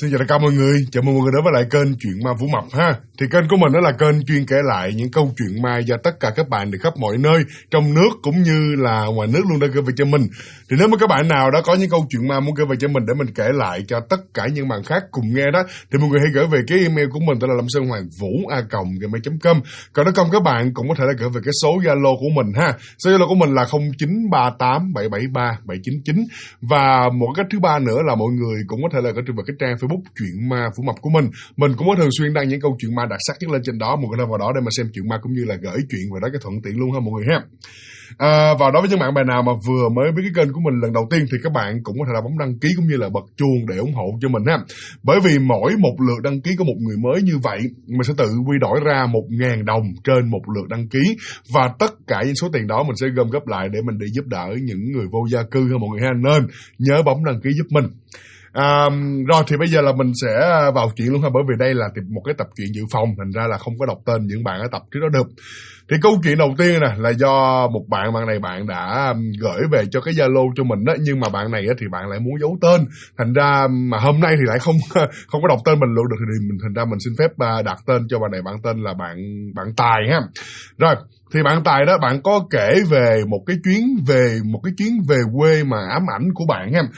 Xin chào tất cả mọi người, chào mừng mọi người đến với lại kênh Chuyện Ma Vũ Mập ha. Thì kênh của mình đó là kênh chuyên kể lại những câu chuyện ma do tất cả các bạn từ khắp mọi nơi, trong nước cũng như là ngoài nước luôn đã gửi về cho mình. Thì nếu mà các bạn nào đã có những câu chuyện ma muốn gửi về cho mình để mình kể lại cho tất cả những bạn khác cùng nghe đó, thì mọi người hãy gửi về cái email của mình, đó là lamsonhoangvu@gmail.com. Còn nếu không, các bạn cũng có thể là gửi về cái số Zalo của mình ha. Số Zalo của mình là 0938773799. Và một cách thứ ba nữa là mọi người cũng có thể là gửi về cái trang Facebook Chuyện Ma Vũ Mập của mình. Mình cũng có thường xuyên đăng những câu chuyện ma đặc sắc nhất lên trên đó, mọi người nên vào đó để mà xem chuyện ma cũng như là gửi chuyện về đó cái thuận tiện luôn ha mọi người ha. Và đối với những bạn nào mà vừa mới biết cái kênh của mình lần đầu tiên thì các bạn cũng có thể là bấm đăng ký cũng như là bật chuông để ủng hộ cho mình ha. Bởi vì mỗi một lượt đăng ký của một người mới như vậy, mình sẽ tự quy đổi ra 1.000 đồng trên một lượt đăng ký, và tất cả những số tiền đó mình sẽ gom góp lại để mình đi giúp đỡ những người vô gia cư ha mọi người ha. Nên nhớ bấm đăng ký giúp mình. Rồi thì bây giờ là mình sẽ vào chuyện luôn ha, bởi vì đây là một cái tập truyện dự phòng, thành ra là không có đọc tên những bạn ở tập trước đó được. Thì câu chuyện đầu tiên nè là do một bạn này bạn đã gửi về cho cái Zalo cho mình đó, nhưng mà bạn này thì bạn lại muốn giấu tên, thành ra mà hôm nay thì lại không có đọc tên mình luôn được, thì thành ra mình xin phép đặt tên cho bạn này. Bạn tên là bạn Tài ha. Rồi thì bạn Tài đó, bạn có kể về một cái chuyến về quê mà ám ảnh của bạn ha.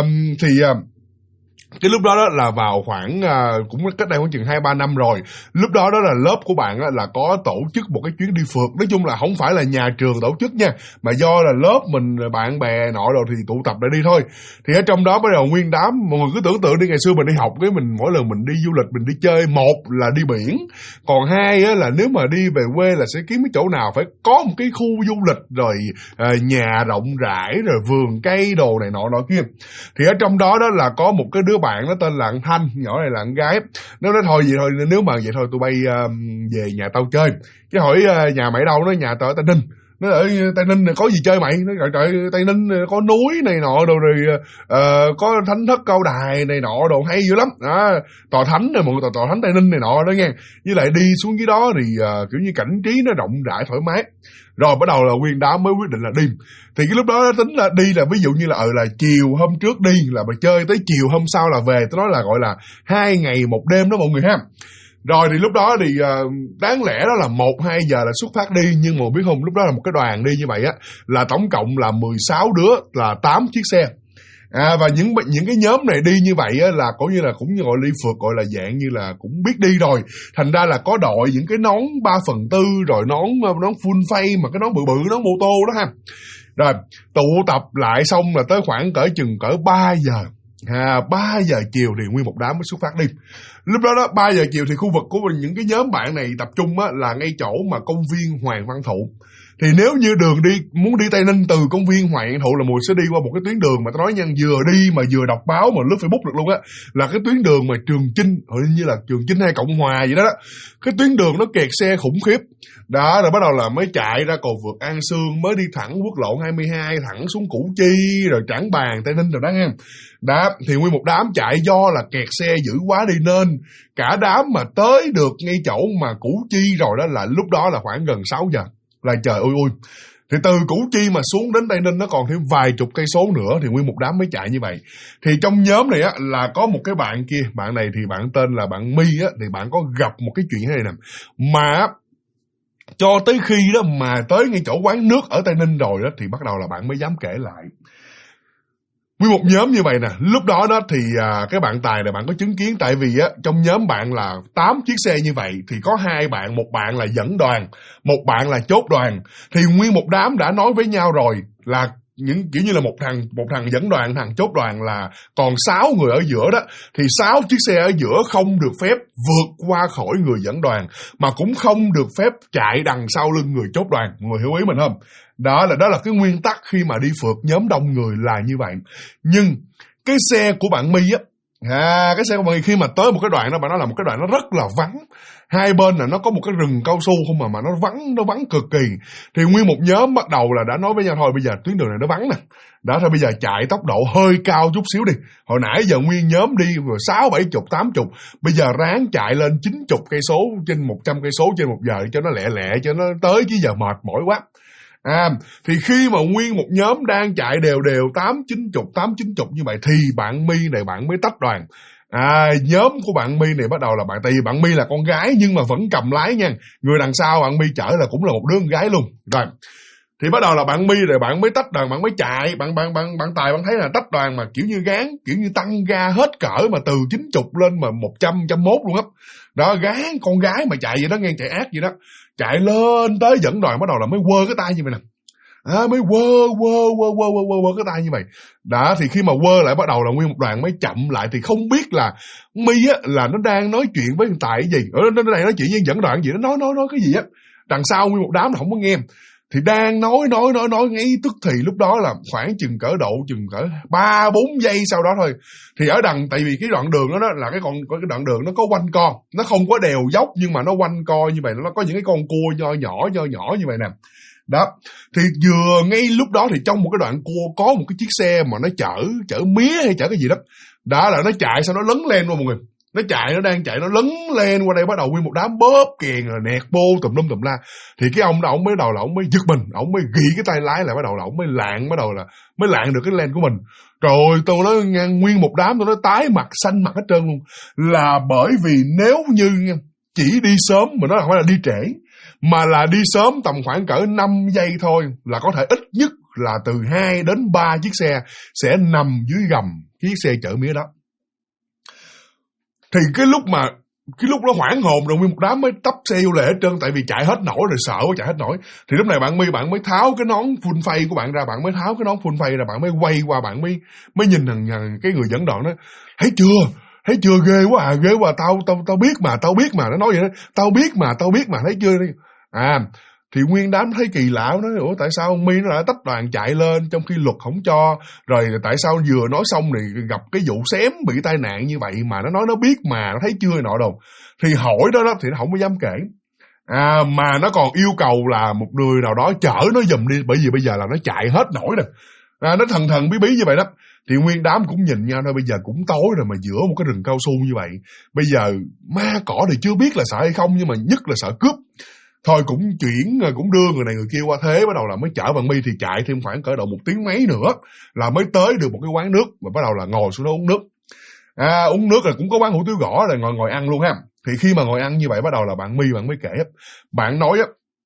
Cái lúc đó là vào khoảng cũng cách đây khoảng chừng 2-3 năm rồi. Lúc đó là lớp của bạn là có tổ chức một cái chuyến đi phượt. Nói chung là không phải là nhà trường tổ chức nha, mà do là lớp mình, bạn bè nọ rồi thì tụ tập để đi thôi. Thì ở trong đó bắt đầu nguyên đám, mọi người cứ tưởng tượng đi, ngày xưa mình đi học cái mình mỗi lần mình đi du lịch, mình đi chơi, một là đi biển, còn hai là nếu mà đi về quê là sẽ kiếm cái chỗ nào phải có một cái khu du lịch rồi nhà rộng rãi rồi vườn cây đồ này nọ kia. Thì ở trong đó là có một cái đứa bạn nó tên là anh Thanh, nhỏ này là anh gái. Nó nói thôi nếu mà vậy thôi tụi bay về nhà tao chơi. Cái hỏi nhà mày đâu? Nó nhà tao ở Tây Ninh. Nó ở Tây Ninh này có gì chơi mày? Nó gọi trời, Tây Ninh có núi này nọ đồ, rồi có thánh thất cao đài này nọ đồ hay dữ lắm. Tòa thánh này, mọi người, tòa thánh Tây Ninh này nọ đó nghe. Với lại đi xuống dưới đó thì kiểu như cảnh trí nó rộng rãi thoải mái. Rồi bắt đầu là nguyên đám mới quyết định là đi. Thì cái lúc đó tính là đi là ví dụ như là chiều hôm trước đi là mà chơi tới chiều hôm sau là về. Tôi nói là gọi là 2 ngày 1 đêm đó mọi người ha. Rồi thì lúc đó thì đáng lẽ đó là 1-2 giờ là xuất phát đi, nhưng mà biết không, lúc đó là một cái đoàn đi như vậy là tổng cộng là 16 đứa, là 8 chiếc xe. Và những cái nhóm này đi như vậy là cũng như gọi đi phượt, gọi là dạng như là cũng biết đi rồi, thành ra là có đội những cái nón 3/4 rồi nón full face, mà cái nón bự nón mô tô đó ha. Rồi tụ tập lại xong là tới khoảng cỡ 3 giờ. 3 giờ chiều thì nguyên một đám mới xuất phát đi. Lúc đó 3 giờ chiều thì khu vực của những cái nhóm bạn này tập trung là ngay chỗ mà công viên Hoàng Văn Thụ. Thì nếu như đường đi, muốn đi Tây Ninh từ công viên Hoàng Văn Thụ là mùi sẽ đi qua một cái tuyến đường mà tôi nói nha, vừa đi mà vừa đọc báo mà lướt Facebook được luôn là cái tuyến đường mà Trường Chinh, hình như là Trường Chinh hay Cộng Hòa gì đó. Cái tuyến đường nó kẹt xe khủng khiếp. Đó, rồi bắt đầu là mới chạy ra cầu vượt An Sương, mới đi thẳng quốc lộ 22 thẳng xuống Củ Chi rồi Trảng Bàng, Tây Ninh rồi đó ha. Đó, thì nguyên một đám chạy, do là kẹt xe dữ quá đi nên cả đám mà tới được ngay chỗ mà Củ Chi rồi đó là lúc đó là khoảng gần 6 giờ. Là trời ơi. Thì từ Củ Chi mà xuống đến Tây Ninh nó còn thêm vài chục cây số nữa, thì nguyên một đám mới chạy như vậy. Thì trong nhóm này là có một cái bạn kia, bạn này thì bạn tên là bạn My thì bạn có gặp một cái chuyện thế này nè. Mà cho tới khi đó mà tới ngay chỗ quán nước ở Tây Ninh rồi đó thì bắt đầu là bạn mới dám kể lại. Với một nhóm như vậy nè, lúc đó thì cái bạn Tài này bạn có chứng kiến, tại vì trong nhóm bạn là 8 chiếc xe như vậy thì có 2 bạn, một bạn là dẫn đoàn, một bạn là chốt đoàn. Thì nguyên một đám đã nói với nhau rồi là những kiểu như là một thằng dẫn đoàn, thằng chốt đoàn là còn 6 người ở giữa đó, thì 6 chiếc xe ở giữa không được phép vượt qua khỏi người dẫn đoàn, mà cũng không được phép chạy đằng sau lưng người chốt đoàn. Mọi người hiểu ý mình không? Đó là cái nguyên tắc khi mà đi phượt nhóm đông người là như vậy. Nhưng cái xe của bạn My cái xe của bạn My khi mà tới một cái đoạn đó, bạn nói là một cái đoạn nó rất là vắng, hai bên là nó có một cái rừng cao su không mà nó vắng cực kỳ. Thì nguyên một nhóm bắt đầu là đã nói với nhau thôi bây giờ tuyến đường này nó vắng nè, đó thôi bây giờ chạy tốc độ hơi cao chút xíu đi. Hồi nãy giờ nguyên nhóm đi 60, 70, 80, bây giờ ráng chạy lên 90 cây số trên 100 cây số trên 1 giờ cho nó lẹ cho nó tới, chứ giờ mệt mỏi quá. Thì khi mà nguyên một nhóm đang chạy đều 8-90 như vậy thì bạn My này bạn mới tách đoàn. Nhóm của bạn My này bắt đầu là tại vì bạn My là con gái nhưng mà vẫn cầm lái nha. Người đằng sau bạn My chở là cũng là một đứa con gái luôn. Rồi thì bắt đầu là bạn My rồi bạn mới tách đoàn, bạn mới chạy, bạn Tài bạn thấy là tách đoàn mà kiểu như gán, kiểu như tăng ga hết cỡ mà từ 90 lên mà 100, 101 luôn á. Đó, gán con gái mà chạy vậy đó, nghe chạy ác vậy đó. Chạy lên tới dẫn đoàn bắt đầu là mới quơ cái tay như vậy nè. Mới quơ cái tay như vậy. Đó, thì khi mà quơ lại bắt đầu là nguyên một đoàn mới chậm lại, thì không biết là My á là nó đang nói chuyện với Tài cái gì. Nó đang nói chuyện với dẫn đoàn gì, nó nói cái gì á. Đằng sau nguyên một đám nó không có nghe. Thì đang nói ngay tức thì lúc đó là khoảng chừng cỡ 3-4 giây sau đó thôi. Thì ở đằng, tại vì cái đoạn đường đó là cái đoạn đường nó có quanh co, nó không có đèo dốc nhưng mà nó quanh co như vậy, nó có những cái con cua nho nhỏ như vậy nè. Đó, thì vừa ngay lúc đó thì trong một cái đoạn cua có một cái chiếc xe mà nó chở mía hay chở cái gì đó. Đó là nó chạy sau nó lấn lên luôn mọi người. Nó đang chạy, nó lấn lên qua đây, bắt đầu nguyên một đám bóp kèn rồi nẹt bô tùm la. Thì cái ông đó, ông mới đầu là ông mới giật mình, ông mới gỉ cái tay lái lại, bắt đầu là ông mới lạng được cái len của mình. Rồi tôi nói nguyên một đám tôi nói tái mặt, xanh mặt hết trơn luôn. Là bởi vì nếu như chỉ đi sớm, mà nó không phải là đi trễ, mà là đi sớm tầm khoảng cỡ 5 giây thôi, là có thể ít nhất là từ 2 đến 3 chiếc xe sẽ nằm dưới gầm chiếc xe chở mía đó. Thì cái lúc nó hoảng hồn rồi, nguyên một đám mới tấp xe vô lề hết trơn, tại vì chạy hết nổi rồi, sợ quá chạy hết nổi. Thì lúc này bạn mới tháo cái nón full face của bạn ra, bạn mới tháo cái nón full face ra, bạn mới quay qua, bạn mới nhìn thằng cái người dẫn đoàn đó. Thấy chưa, ghê quá, tao biết mà, nó nói vậy đó, tao biết mà, thấy chưa? Thì nguyên đám thấy kỳ lạ, nói ủa tại sao ông My nó đã tách đoàn chạy lên trong khi luật không cho, rồi tại sao vừa nói xong thì gặp cái vụ xém bị tai nạn như vậy mà nó nói nó biết mà, nó thấy chưa nọ đâu. Thì hỏi đó thì nó không có dám kể. Mà nó còn yêu cầu là một người nào đó chở nó giùm đi, bởi vì bây giờ là nó chạy hết nổi rồi. Nó thần bí như vậy đó. Thì nguyên đám cũng nhìn nhau thôi, bây giờ cũng tối rồi mà giữa một cái rừng cao su như vậy, bây giờ ma cỏ thì chưa biết là sợ hay không, nhưng mà nhất là sợ cướp. Thôi cũng đưa người này người kia qua thế, bắt đầu là mới chở bạn My thì chạy thêm khoảng cỡ độ 1 tiếng mấy nữa là mới tới được một cái quán nước, và bắt đầu là ngồi xuống đó uống nước. Uống nước là cũng có quán hủ tiếu gõ là ngồi ăn luôn ha. Thì khi mà ngồi ăn như vậy bắt đầu là bạn My bạn mới kể, bạn nói á,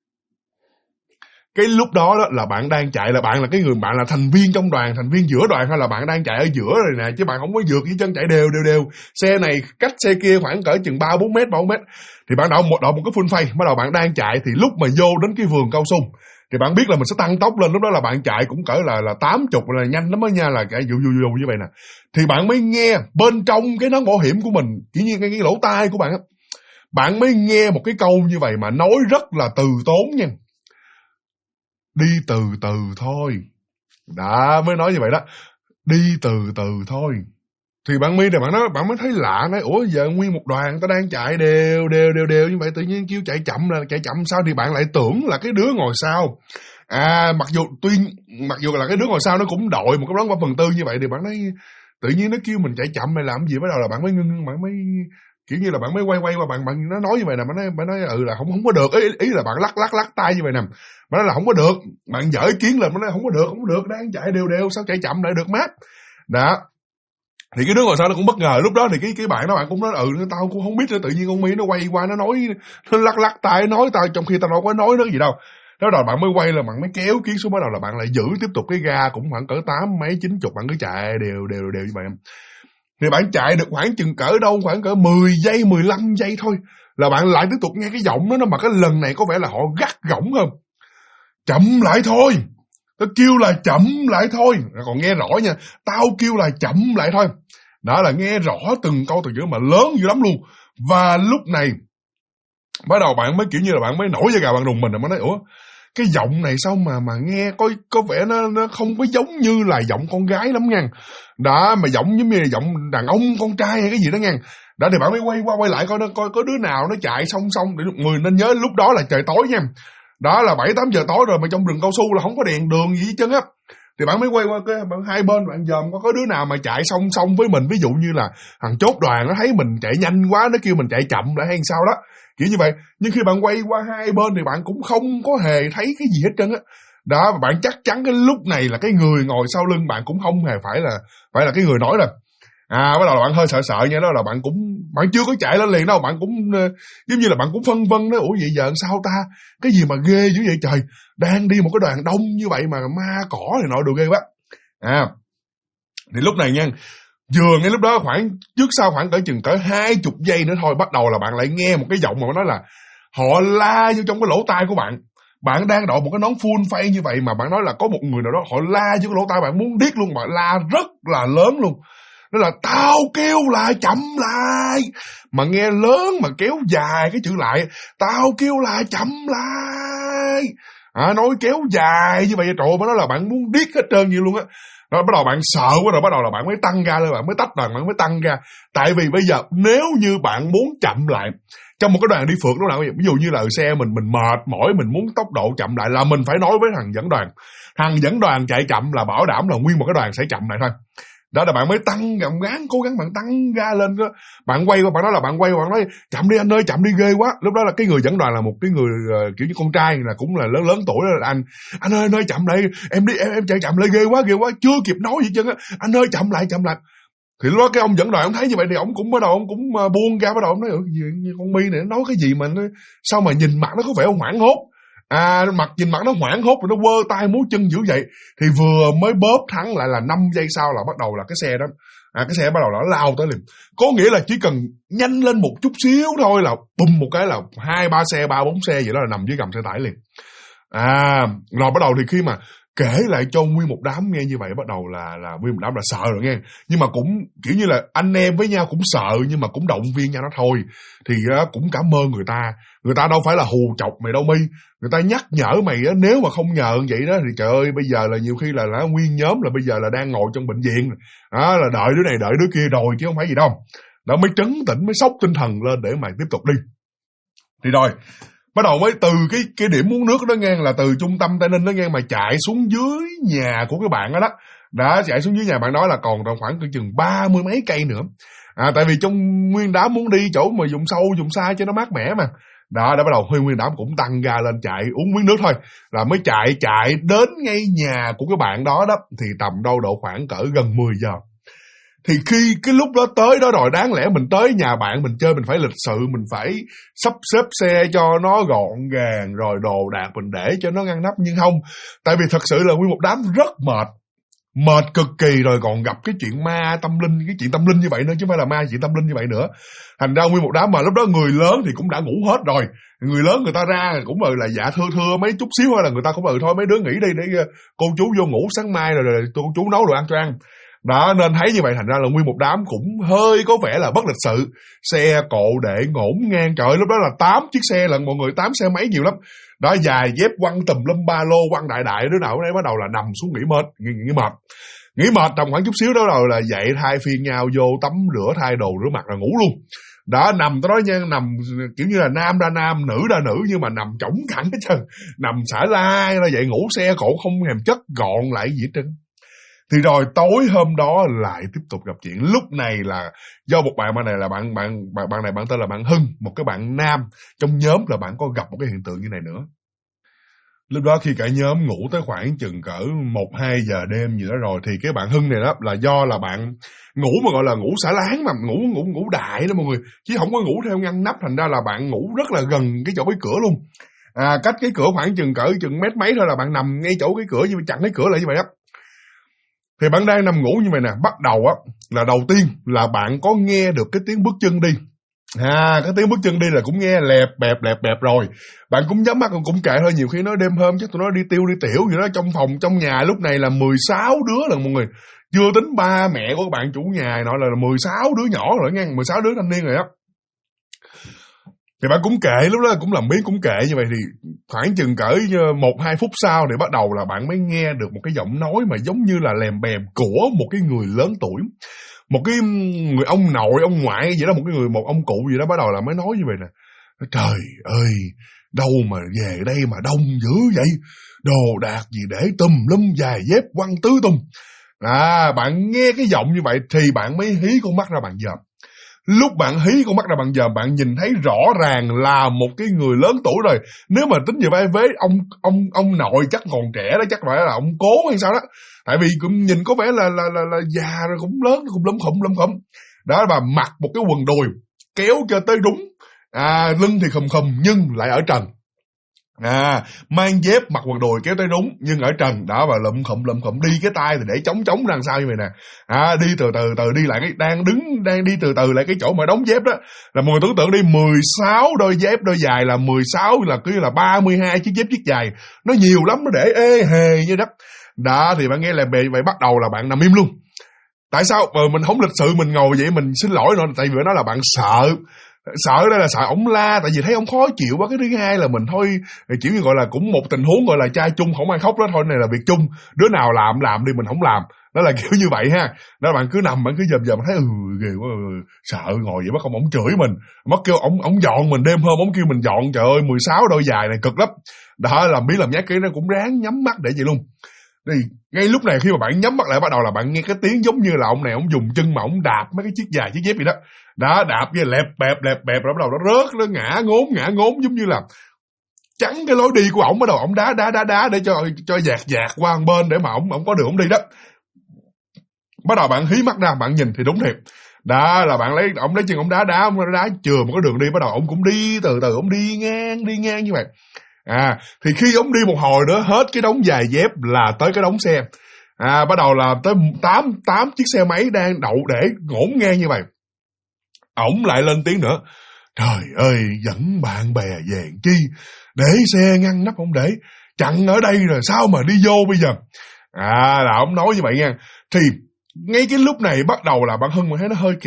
cái lúc đó là bạn đang chạy, là bạn là cái người, bạn là thành viên trong đoàn, thành viên giữa đoàn, hay là bạn đang chạy ở giữa rồi nè, chứ bạn không có vượt cái chân, chạy đều. Xe này cách xe kia khoảng cỡ chừng 3-4 mét. Thì bạn đậu một cái full face, bắt đầu bạn đang chạy, thì lúc mà vô đến cái vườn cao su thì bạn biết là mình sẽ tăng tốc lên, lúc đó là bạn chạy cũng cỡ là 80 là nhanh lắm đó nha, là cái dù như vậy nè. Thì bạn mới nghe bên trong cái nón bảo hiểm của mình, chỉ như cái lỗ tai của bạn á, bạn mới nghe một cái câu như vậy mà nói rất là từ tốn nha. Đi từ từ thôi. Đã, mới nói như vậy đó. Đi từ từ thôi. Thì bạn My này bạn mới thấy lạ, nói ủa giờ nguyên một đoàn ta đang chạy đều như vậy, tự nhiên kêu chạy chậm sao? Thì bạn lại tưởng là cái đứa ngồi sau. Mặc dù là cái đứa ngồi sau nó cũng đội một cái nón 3/4 như vậy, thì bạn thấy tự nhiên nó kêu mình chạy chậm này làm gì. Bắt đầu là bạn mới ngưng, bạn mới kiểu như là bạn mới quay qua, bạn nó nói như vậy nè, bạn nói là không có được, ý là bạn lắc tay như vậy nè, bạn nói là không có được, bạn dở ý kiến lên, bạn nói không có được, đang chạy đều sao chạy chậm lại được mát. Đó. Thì cái đứa ngồi sau nó cũng bất ngờ. Lúc đó thì cái bạn đó bạn cũng nói tao cũng không biết nữa, tự nhiên con My nó quay qua nó nói, nó lắc tay nói tao, trong khi tao đâu có nói nó gì đâu. Đó rồi bạn mới quay là bạn mới kéo kiến xuống, bắt đầu là bạn lại giữ tiếp tục cái ga cũng khoảng cỡ 80 mấy 90, bạn cứ chạy đều như vậy. Thì bạn chạy được khoảng chừng cỡ đâu khoảng cỡ 10 giây 15 giây thôi là bạn lại tiếp tục nghe cái giọng đó, mà cái lần này có vẻ là họ gắt gỏng hơn. Chậm lại thôi. Tao kêu là chậm lại thôi. Còn nghe rõ nha, tao kêu là chậm lại thôi. Đó là nghe rõ từng câu từ giữa mà lớn dữ lắm luôn. Và lúc này bắt đầu bạn mới kiểu như là bạn mới nổi da gà bạn rùng mình, rồi mới nói ủa cái giọng này sao mà nghe có vẻ nó không có giống như là giọng con gái lắm nha. Đó, mà giọng giống như là giọng đàn ông con trai hay cái gì đó nha. Đó thì bạn mới quay lại coi có đứa nào nó chạy song để người nên nhớ lúc đó là trời tối nha. Đó là 7-8 giờ tối rồi, mà trong rừng cao su là không có đèn đường gì hết trơn á. Thì bạn mới quay qua hai bên, bạn dòm có đứa nào mà chạy song với mình, ví dụ như là thằng chốt đoàn nó thấy mình chạy nhanh quá, nó kêu mình chạy chậm lại hay sao đó, kiểu như vậy. Nhưng khi bạn quay qua hai bên thì bạn cũng không có hề thấy cái gì hết trơn á. Đó, bạn chắc chắn cái lúc này là cái người ngồi sau lưng bạn cũng không hề phải là cái người nói rồi. Bắt đầu là bạn hơi sợ sợ nha, đó là bạn chưa có chạy lên liền đâu, bạn cũng giống như là bạn cũng phân vân đó, ủa vậy giờ sao ta, cái gì mà ghê dữ vậy trời, đang đi một cái đoàn đông như vậy mà ma cỏ thì nọ được ghê quá. Thì lúc này nha, vừa ngay lúc đó trước sau khoảng cỡ 20 giây nữa thôi, bắt đầu là bạn lại nghe một cái giọng mà nói là họ la vô trong cái lỗ tai của bạn. Bạn đang đội một cái nón full face như vậy mà bạn nói là có một người nào đó họ la vô cái lỗ tai bạn muốn điếc luôn, bạn la rất là lớn luôn. Đó là tao kêu lại chậm lại, mà nghe lớn mà kéo dài cái chữ lại, tao kêu lại chậm lại. Nói kéo dài như vậy, trời ơi, nói là bạn muốn điếc hết trơn như luôn á. Rồi bắt đầu bạn sợ quá rồi, bắt đầu là bạn mới tăng ga lên, bạn mới tách đoàn, bạn mới tăng ga. Tại vì bây giờ nếu như bạn muốn chậm lại trong một cái đoàn đi phượt lúc nào, ví dụ như là xe mình mệt mỏi, mình muốn tốc độ chậm lại là mình phải nói với thằng dẫn đoàn. Thằng dẫn đoàn chạy chậm là bảo đảm là nguyên một cái đoàn sẽ chậm lại thôi. Đó là bạn mới tăng, gắng cố gắng bạn tăng ga lên đó. Bạn quay qua, bạn nói là bạn quay qua, bạn nói chậm đi anh ơi, chậm đi ghê quá. Lúc đó là cái người dẫn đoàn là một cái người kiểu như con trai, là cũng là lớn tuổi đó, là anh ơi chậm lại, em đi em chạy chậm lại ghê quá, chưa kịp nói gì chứ á, anh ơi chậm lại. Thì lúc đó cái ông dẫn đoàn ông thấy như vậy thì ông cũng bắt đầu, ông cũng buông ra, bắt đầu ông nói con Mi này nó nói cái gì mà sao mà nhìn mặt nó có vẻ hoảng hốt. Nhìn mặt nó hoảng hốt rồi nó quơ tay múa chân dữ vậy. Thì vừa mới bóp thắng lại là 5 giây sau là bắt đầu là cái xe đó, cái xe bắt đầu nó lao tới liền. Có nghĩa là chỉ cần nhanh lên một chút xíu thôi là bùm một cái là 2-3 xe, 3-4 xe vậy đó là nằm dưới gầm xe tải liền. Rồi bắt đầu thì khi mà kể lại cho nguyên một đám nghe như vậy, bắt đầu là nguyên một đám là sợ rồi nghe. Nhưng mà cũng kiểu như là anh em với nhau cũng sợ, nhưng mà cũng động viên nhau nó thôi. Thì cũng cảm ơn người ta đâu phải là hù chọc mày đâu Mi, người ta nhắc nhở mày á, nếu mà không nhờ vậy đó thì trời ơi, bây giờ là nhiều khi là nguyên nhóm là bây giờ là đang ngồi trong bệnh viện là đợi đứa này đợi đứa kia rồi chứ không phải gì đâu. Đó mới trấn tĩnh, mới sốc tinh thần lên để mà tiếp tục đi. Thì rồi bắt đầu mới từ cái điểm uống nước đó nghe, là từ trung tâm Tây Ninh đó nghe, mà chạy xuống dưới nhà của cái bạn đó đã chạy xuống dưới nhà bạn đó là còn khoảng chừng 30 mấy cây nữa. Tại vì trong nguyên đám muốn đi chỗ mà vùng sâu vùng xa cho nó mát mẻ mà. Đó, đã bắt đầu nguyên đám cũng tăng ga lên chạy uống miếng nước thôi, là mới chạy đến ngay nhà của cái bạn đó thì tầm đâu độ khoảng cỡ gần 10 giờ. Thì khi cái lúc đó tới đó rồi, đáng lẽ mình tới nhà bạn mình chơi, mình phải lịch sự, mình phải sắp xếp xe cho nó gọn gàng, rồi đồ đạc mình để cho nó ngăn nắp, nhưng không. Tại vì thật sự là nguyên một đám rất mệt cực kỳ, rồi còn gặp cái chuyện ma tâm linh, cái chuyện tâm linh như vậy nữa, chứ không phải là ma, chuyện tâm linh như vậy nữa. Thành ra nguyên một đám, mà lúc đó người lớn thì cũng đã ngủ hết rồi. Người lớn người ta ra cũng là dạ thưa mấy chút xíu, hay là người ta cũng thôi mấy đứa nghỉ đi để cô chú vô ngủ, sáng mai rồi cô chú nấu đồ ăn cho ăn. Đó, nên thấy như vậy thành ra là nguyên một đám cũng hơi có vẻ là bất lịch sự. Xe cộ để ngổn ngang, trời, lúc đó là 8 chiếc xe lận mọi người, 8 xe máy nhiều lắm. Đó, dài dép quăng tùm lum, ba lô quăng đại, đứa nào đấy bắt đầu là nằm xuống nghỉ mệt tầm khoảng chút xíu đó rồi là dậy thay phiên nhau vô tắm rửa, thay đồ, rửa mặt rồi ngủ luôn. Đó, nằm tới đó nha, nằm kiểu như là nam ra nam, nữ ra nữ, nhưng mà nằm chổng cẳng hết trơn, nằm xả lai ra vậy, ngủ xe cộ không hèm chất gọn lại gì hết trơn. Thì rồi tối hôm đó lại tiếp tục gặp chuyện. Lúc này là do một bạn này là bạn này bạn tên là bạn Hưng, một cái bạn nam trong nhóm, là bạn có gặp một cái hiện tượng như này nữa. Lúc đó khi cả nhóm ngủ tới khoảng chừng cỡ 1-2 giờ đêm gì đó rồi, thì cái bạn Hưng này đó là do là bạn ngủ mà gọi là ngủ xả láng, mà ngủ đại đó mọi người, chứ không có ngủ theo ngăn nắp, thành ra là bạn ngủ rất là gần cái chỗ cái cửa luôn. Cách cái cửa khoảng chừng mét mấy thôi là bạn nằm ngay chỗ cái cửa, như chặn cái cửa lại như vậy đó. Thì bạn đang nằm ngủ như vậy nè, bắt đầu là đầu tiên là bạn có nghe được cái tiếng bước chân đi. Cái tiếng bước chân đi là cũng nghe lẹp bẹp rồi. Bạn cũng nhắm mắt cũng kệ thôi, nhiều khi nói đêm hôm chắc tụi nó đi tiêu đi tiểu gì đó trong phòng trong nhà. Lúc này là 16 đứa lần mọi người, chưa tính ba mẹ của bạn chủ nhà nọ, là 16 đứa nhỏ rồi nghe, 16 đứa thanh niên rồi đó. Thì bạn cũng kệ, lúc đó cũng làm biến cũng kệ như vậy. Thì khoảng chừng cỡ 1-2 phút sau thì bắt đầu là bạn mới nghe được một cái giọng nói mà giống như là lèm bèm của một cái người lớn tuổi, một cái người ông nội, ông ngoại gì đó, một ông cụ gì đó, bắt đầu là mới nói như vậy nè. Trời ơi, đâu mà về đây mà đông dữ vậy, đồ đạc gì để tùm lum, giày dép quăng tứ tung. Bạn nghe cái giọng như vậy thì bạn mới hí con mắt ra bạn dòm. Lúc bạn hí con mắt ra bạn dòm, bạn nhìn thấy rõ ràng là một cái người lớn tuổi rồi. Nếu mà tính về vai vế ông nội chắc còn trẻ đó, chắc phải là ông cố hay sao đó. Tại vì cũng nhìn có vẻ là già rồi, cũng lớn, cũng lấm khum. Đó, và mặc một cái quần đùi kéo cho tới đúng, lưng thì khum nhưng lại ở trần. Mang dép mặc quần đùi kéo tới đúng nhưng ở trần đó, và lụm khụm, đi cái tay thì để chống ra sao như vậy nè. Đi từ đi lại cái đang đi từ lại cái chỗ mà đóng dép đó, là mọi người tưởng tượng đi, 16 đôi dép, đôi dài là 16, là cứ là 32 chiếc dép chiếc dài, nó nhiều lắm, nó để ê hề như đất. Đó thì bạn nghe là vậy bắt đầu là bạn nằm im luôn. Tại sao mình không lịch sự mình ngồi vậy, mình xin lỗi nó, tại vì nó là bạn sợ đây là sợ ổng la, tại vì thấy ổng khó chịu quá. Cái thứ hai là mình thôi, kiểu như gọi là cũng một tình huống gọi là trai chung không ai khóc đó thôi, này là việc chung, đứa nào làm đi, mình không làm, đó là kiểu như vậy ha. Đó, bạn cứ nằm, bạn cứ dầm thấy ghê quá, sợ ngồi vậy, bắt ổng chửi mình, mất kêu ổng dọn mình, đêm hôm ổng kêu mình dọn, trời ơi 16 đôi dài này cực lắm. Đó, làm bí làm nhát cái nó cũng ráng nhắm mắt để vậy luôn. Thì ngay lúc này khi mà bạn nhắm mắt lại, bắt đầu là bạn nghe cái tiếng giống như là ông này ông dùng chân mà ông đạp mấy cái chiếc dài chiếc dép gì đó. Đó, đạp với lẹp bẹp rồi bắt đầu nó rớt, nó ngã ngốn giống như là chắn cái lối đi của ổng. Bắt đầu ổng đá để cho dạt qua một bên để mà ổng có đường ổng đi đó. Bắt đầu bạn hí mắt ra, bạn nhìn thì đúng thiệt. Đó là bạn ổng lấy chân ổng đá chừa một cái đường đi, bắt đầu ổng cũng đi từ ổng đi ngang như vậy. Thì khi ổng đi một hồi nữa, hết cái đống giày dép là tới cái đống xe. Bắt đầu là tới 8 chiếc xe máy đang đậu để ngổn ngang như vậy. Ổng lại lên tiếng nữa: trời ơi, dẫn bạn bè về chi, để xe ngăn nắp không để, chặn ở đây rồi sao mà đi vô bây giờ. Là ổng nói như vậy nha. Thì ngay cái lúc này bắt đầu là bạn Hưng mà thấy nó hơi kỳ.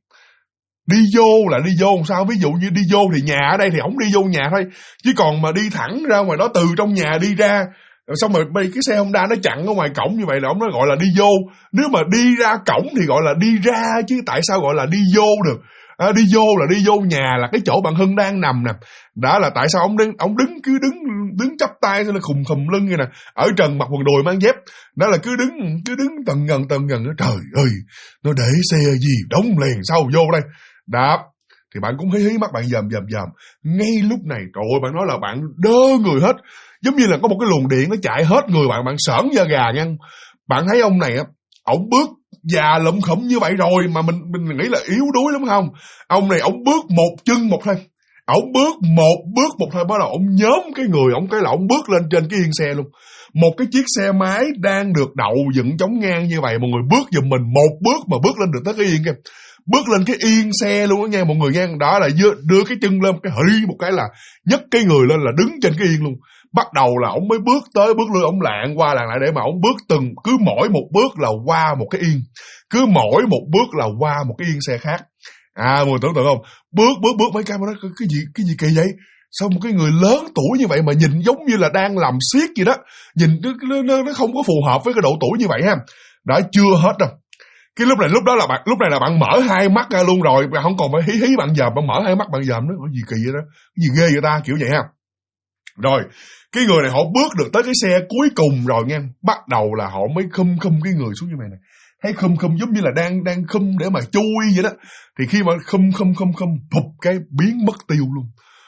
Đi vô là đi vô làm sao? Ví dụ như đi vô thì nhà ở đây thì ổng đi vô nhà thôi, chứ còn mà đi thẳng ra ngoài đó, từ trong nhà đi ra, xong rồi cái xe Honda nó chặn ở ngoài cổng như vậy là ổng nó gọi là đi vô. Nếu mà đi ra cổng thì gọi là đi ra, chứ tại sao gọi là đi vô được? Đi vô là đi vô nhà, là cái chỗ bạn Hưng đang nằm nè. Đó là tại sao ổng đứng chắp tay là khùm lưng như nè, ở trần mặc quần đùi mang dép. Đó là cứ đứng tần gần. Trời ơi, nó để xe gì đóng liền sao vô đây. Đó, thì bạn cũng hí mắt, bạn dòm. Ngay lúc này, trời ơi, bạn nói là bạn đơ người hết, giống như là có một cái luồng điện nó chạy hết người bạn sởn da gà nha. Bạn thấy ông này á, ổng bước già lụm khụm như vậy rồi mà mình nghĩ là yếu đuối lắm không? Ông này ổng bước một chân một thôi, ổng bước một bước thôi, bắt đầu ổng nhóm cái người ổng, cái là ổng bước lên trên cái yên xe luôn. Một cái chiếc xe máy đang được đậu dựng chống ngang như vậy, mọi người bước giùm mình một bước mà bước lên được tới cái yên kia, bước lên cái yên xe luôn đó nha mọi người nha. Đó là đưa cái chân lên, cái hỉ một cái là nhấc cái người lên là đứng trên cái yên luôn. Bắt đầu là ổng mới bước lui, ổng lạng qua lạng lại để mà ổng bước cứ mỗi một bước là qua một cái yên, cứ mỗi một bước là qua một cái yên xe khác. Mọi người tưởng tượng không? Bước mấy cái mà nói cái gì kỳ vậy? Sao một cái người lớn tuổi như vậy mà nhìn giống như là đang làm xiếc gì đó, nhìn nó không có phù hợp với cái độ tuổi như vậy ha. Đã chưa hết đâu. Cái lúc này là bạn mở hai mắt ra luôn rồi, bạn không còn phải hí bạn dòm, bạn mở hai mắt bạn dòm, nó có gì kỳ vậy đó, cái gì ghê vậy ta, kiểu vậy ha. Rồi cái người này họ bước được tới cái xe cuối cùng rồi nha, bắt đầu là họ mới khum cái người xuống như này nè, thấy khum giống như là đang khum để mà chui vậy đó. Thì khi mà khum phụp cái biến mất tiêu luôn.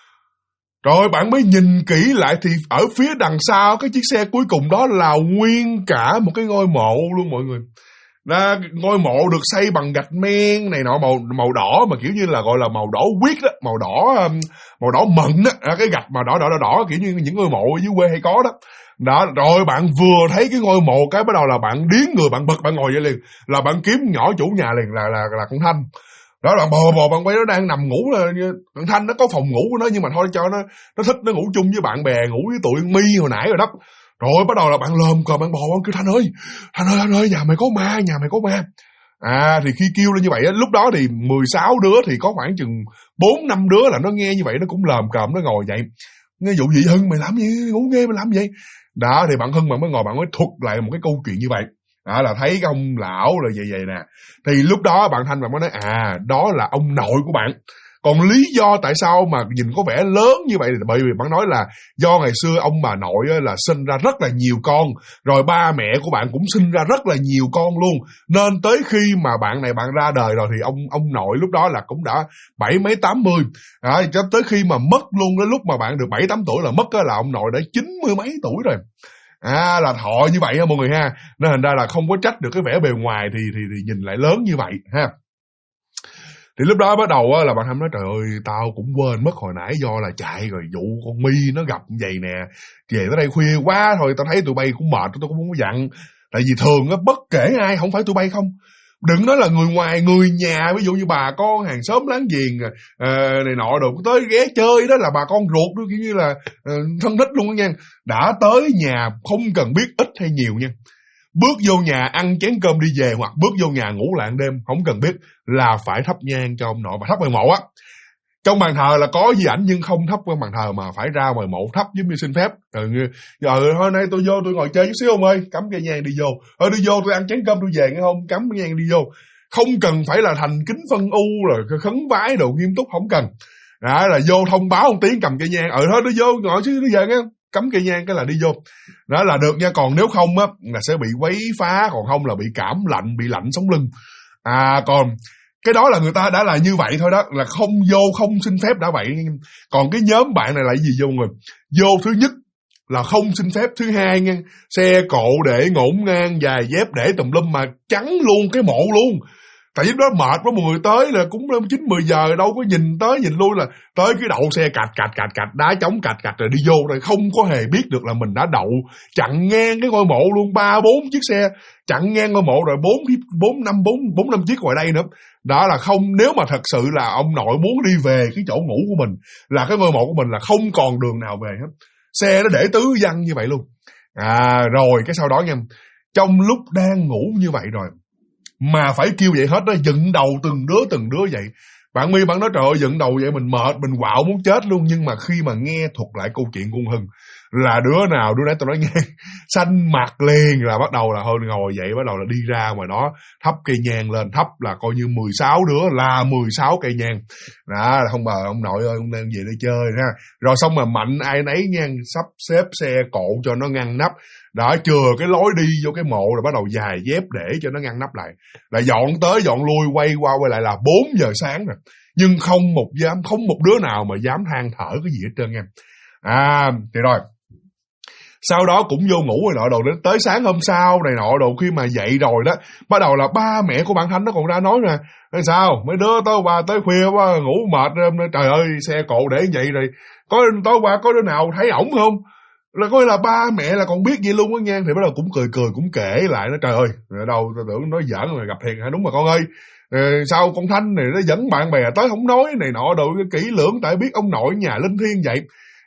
Rồi bạn mới nhìn kỹ lại thì ở phía đằng sau cái chiếc xe cuối cùng đó là nguyên cả một cái ngôi mộ luôn mọi người. Ngôi mộ được xây bằng gạch men này nọ, màu đỏ mà kiểu như là gọi là màu đỏ huyết đó, màu đỏ mận đó, cái gạch mà đỏ kiểu như những ngôi mộ ở dưới quê hay có đó. Đó, rồi bạn vừa thấy cái ngôi mộ cái bắt đầu là bạn điếng người, bạn bật, bạn ngồi dậy liền, là bạn kiếm nhỏ chủ nhà liền là con Thanh. Đó là bò bạn quay, nó đang nằm ngủ, là thằng Thanh nó có phòng ngủ của nó, nhưng mà thôi cho nó thích nó ngủ chung với bạn bè, ngủ với tụi Mi hồi nãy rồi đó. Rồi bắt đầu là bạn lồm cồm bạn bò, bạn kêu Thanh ơi, nhà mày có ma. Thì khi kêu lên như vậy á, lúc đó thì 16 đứa thì có khoảng chừng 4-5 đứa là nó nghe như vậy, nó cũng lồm cồm nó ngồi dậy. Nghe vụ gì Hưng, mày làm gì, ngủ nghe mày làm gì vậy? Đó thì bạn Hưng bạn mới ngồi, bạn mới thuật lại một cái câu chuyện như vậy. Đó là thấy cái ông lão rồi vậy nè. Thì lúc đó bạn Thanh bạn mới nói đó là ông nội của bạn. Còn lý do tại sao mà nhìn có vẻ lớn như vậy là bởi vì bạn nói là do ngày xưa ông bà nội là sinh ra rất là nhiều con, rồi ba mẹ của bạn cũng sinh ra rất là nhiều con luôn, nên tới khi mà bạn này bạn ra đời rồi thì ông nội lúc đó là cũng đã 70 mấy 80, cho tới khi mà mất luôn, đến lúc mà bạn được 7-8 tuổi là mất là ông nội đã 90 mấy tuổi rồi. Là thọ như vậy ha mọi người ha. Nên thành ra là không có trách được cái vẻ bề ngoài thì nhìn lại lớn như vậy ha. Thì lúc đó bắt đầu là bạn Thâm nói trời ơi tao cũng quên mất hồi nãy do là chạy rồi vụ con My nó gặp vậy nè, về tới đây khuya quá thôi, tao thấy tụi bay cũng mệt, tôi cũng không có dặn. Tại vì thường á bất kể ai, không phải tụi bay không, đừng nói là người ngoài, người nhà, ví dụ như bà con hàng xóm láng giềng này nọ đồ tới ghé chơi đó là bà con ruột đó, kiểu như là thân thích luôn đó nha. Đã tới nhà không cần biết ít hay nhiều nha, bước vô nhà ăn chén cơm đi về hoặc bước vô nhà ngủ lại đêm, không cần biết là phải thắp nhang cho ông nội và thắp ngoài mộ á. Trong bàn thờ là có di ảnh nhưng không thắp qua bàn thờ mà phải ra ngoài mộ thắp giống như xin phép. Giờ thôi nay tôi vô tôi ngồi chơi chút xíu ông ơi, cắm cây nhang đi vô. Đi vô tôi ăn chén cơm tôi về nghe không, cắm cây nhang đi vô. Không cần phải là thành kính phân u rồi khấn vái đồ nghiêm túc, không cần. Là vô thông báo một tiếng cầm cây nhang, thôi nó vô ngồi xíu nó về nghe, cắm cây nhang cái là đi vô. Đó là được nha, còn nếu không á là sẽ bị quấy phá, còn không là bị cảm lạnh, bị lạnh sống lưng. Còn cái đó là người ta đã là như vậy thôi đó, là không vô không xin phép đã vậy. Còn cái nhóm bạn này là gì vô người? Vô thứ nhất là không xin phép, thứ hai nha, xe cộ để ngổn ngang, giày dép để tùm lum mà chắn luôn cái mộ luôn. Tại vì đó mệt quá, mọi người tới là cũng 9-10 giờ, đâu có nhìn tới nhìn lui, là tới cái đậu xe cạch, đá trống cạch rồi đi vô, rồi không có hề biết được là mình đã đậu chặn ngang cái ngôi mộ luôn, 3-4 chiếc xe chặn ngang ngôi mộ, rồi 4-5 chiếc ngoài đây nữa. Đó là không, nếu mà thật sự là ông nội muốn đi về cái chỗ ngủ của mình, là cái ngôi mộ của mình là không còn đường nào về hết, xe nó để tứ văng như vậy luôn. Rồi cái sau đó nha, trong lúc đang ngủ như vậy rồi mà phải kêu vậy hết đó, dựng đầu từng đứa vậy. Bạn My bạn nói trời ơi dựng đầu vậy mình mệt, mình quạo muốn chết luôn. Nhưng mà khi mà nghe thuật lại câu chuyện của Hưng là đứa nào đứa đấy tôi nói nghe xanh mặt liền, là bắt đầu là hơi ngồi dậy, bắt đầu là đi ra ngoài đó thắp cây nhang lên, thắp là coi như 16 đứa là 16 cây nhang. Đó là không bà ông nội ơi ông đang về đây chơi ha. Rồi xong mà mạnh ai nấy nha, sắp xếp xe cộ cho nó ngăn nắp. Đó, chừa cái lối đi vô cái mộ rồi bắt đầu dài dép để cho nó ngăn nắp lại. Là dọn tới dọn lui, quay qua quay lại là 4 giờ sáng rồi. Nhưng không một đứa nào mà dám than thở cái gì hết trơn nha. Thì rồi sau đó cũng vô ngủ rồi nọ đồ, đến tới sáng hôm sau này nọ đồ, khi mà dậy rồi đó, bắt đầu là ba mẹ của bạn Thanh nó còn ra nói nè, sao mấy đứa tối qua tới khuya quá ngủ mệt, trời ơi xe cộ để vậy rồi, có tối qua có đứa nào thấy ổng không? Là coi là ba mẹ là còn biết gì luôn á nha. Thì bắt đầu cũng cười cũng kể lại, nó trời ơi đâu tao tưởng nói giỡn mà gặp thiệt hả? Đúng mà con ơi, sao con Thanh này nó dẫn bạn bè tới không nói này nọ đồ kỹ lưỡng, tại biết ông nội nhà linh thiêng vậy.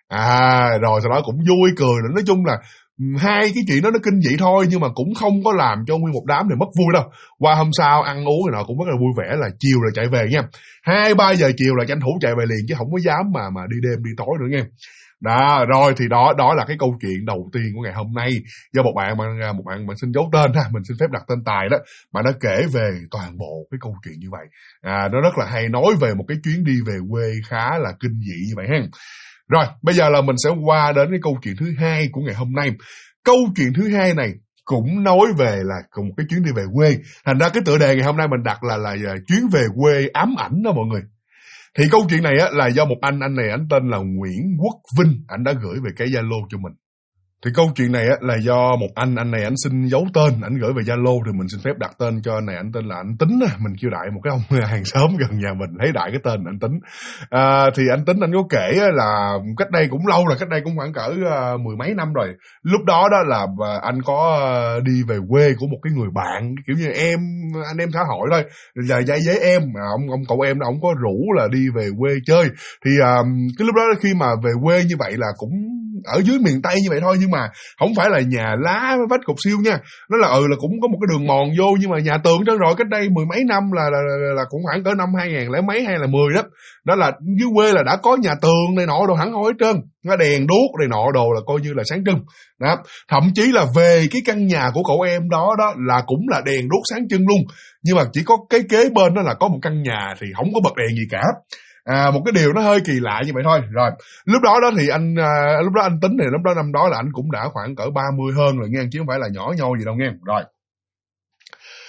Rồi sau đó cũng vui cười. Nói chung là hai cái chuyện đó nó kinh dị thôi, nhưng mà cũng không có làm cho nguyên một đám này mất vui đâu. Qua hôm sau ăn uống này nọ cũng rất là vui vẻ, là chiều là chạy về nha, 2-3 giờ chiều là tranh thủ chạy về liền, chứ không có dám mà đi đêm đi tối nữa nha. Đó, rồi thì đó là cái câu chuyện đầu tiên của ngày hôm nay, do một bạn xin giấu tên ha, mình xin phép đặt tên Tài đó, mà nó kể về toàn bộ cái câu chuyện như vậy. Nó rất là hay, nói về một cái chuyến đi về quê khá là kinh dị như vậy ha. Rồi, bây giờ là mình sẽ qua đến cái câu chuyện thứ hai của ngày hôm nay. Câu chuyện thứ hai này cũng nói về là cùng một cái chuyến đi về quê. Thành ra cái tựa đề ngày hôm nay mình đặt là chuyến về quê ám ảnh đó mọi người. Thì câu chuyện này á là do một anh này anh tên là Nguyễn Quốc Vinh, anh đã gửi về cái Zalo cho mình. Thì câu chuyện này á là do một anh này anh xin giấu tên, anh gửi về Zalo, thì mình xin phép đặt tên cho anh này. Anh tên là anh Tính, mình kêu đại một cái ông hàng xóm gần nhà mình, thấy đại cái tên anh Tính. Thì anh Tính anh có kể là cách đây cũng lâu rồi, cách đây cũng khoảng cỡ 10 mấy năm rồi. Lúc đó đó là anh có đi về quê của một cái người bạn, kiểu như anh em xã hội thôi, là dạy với em, ông cậu em đó, ông có rủ là đi về quê chơi. Thì cái lúc đó khi mà về quê như vậy là cũng ở dưới miền Tây như vậy thôi, nhưng mà không phải là nhà lá vách cột siêu nha. Nó là là cũng có một cái đường mòn vô, nhưng mà nhà tường trơn rồi, cách đây 10 mấy năm là cũng khoảng cỡ năm 2000 lẻ mấy hay là 10 đó. Đó là dưới quê là đã có nhà tường này nọ đồ hẳn hoi hết trơn, nó đèn đuốc này nọ đồ là coi như là sáng trưng. Đó, thậm chí là về cái căn nhà của cậu em đó là cũng là đèn đuốc sáng trưng luôn, nhưng mà chỉ có cái kế bên đó là có một căn nhà thì không có bật đèn gì cả. Một cái điều nó hơi kỳ lạ như vậy thôi. Rồi lúc đó thì lúc đó anh Tính thì lúc đó năm đó là anh cũng đã khoảng cỡ 30 hơn rồi nghe, chứ không phải là nhỏ nhoi gì đâu nghe. Rồi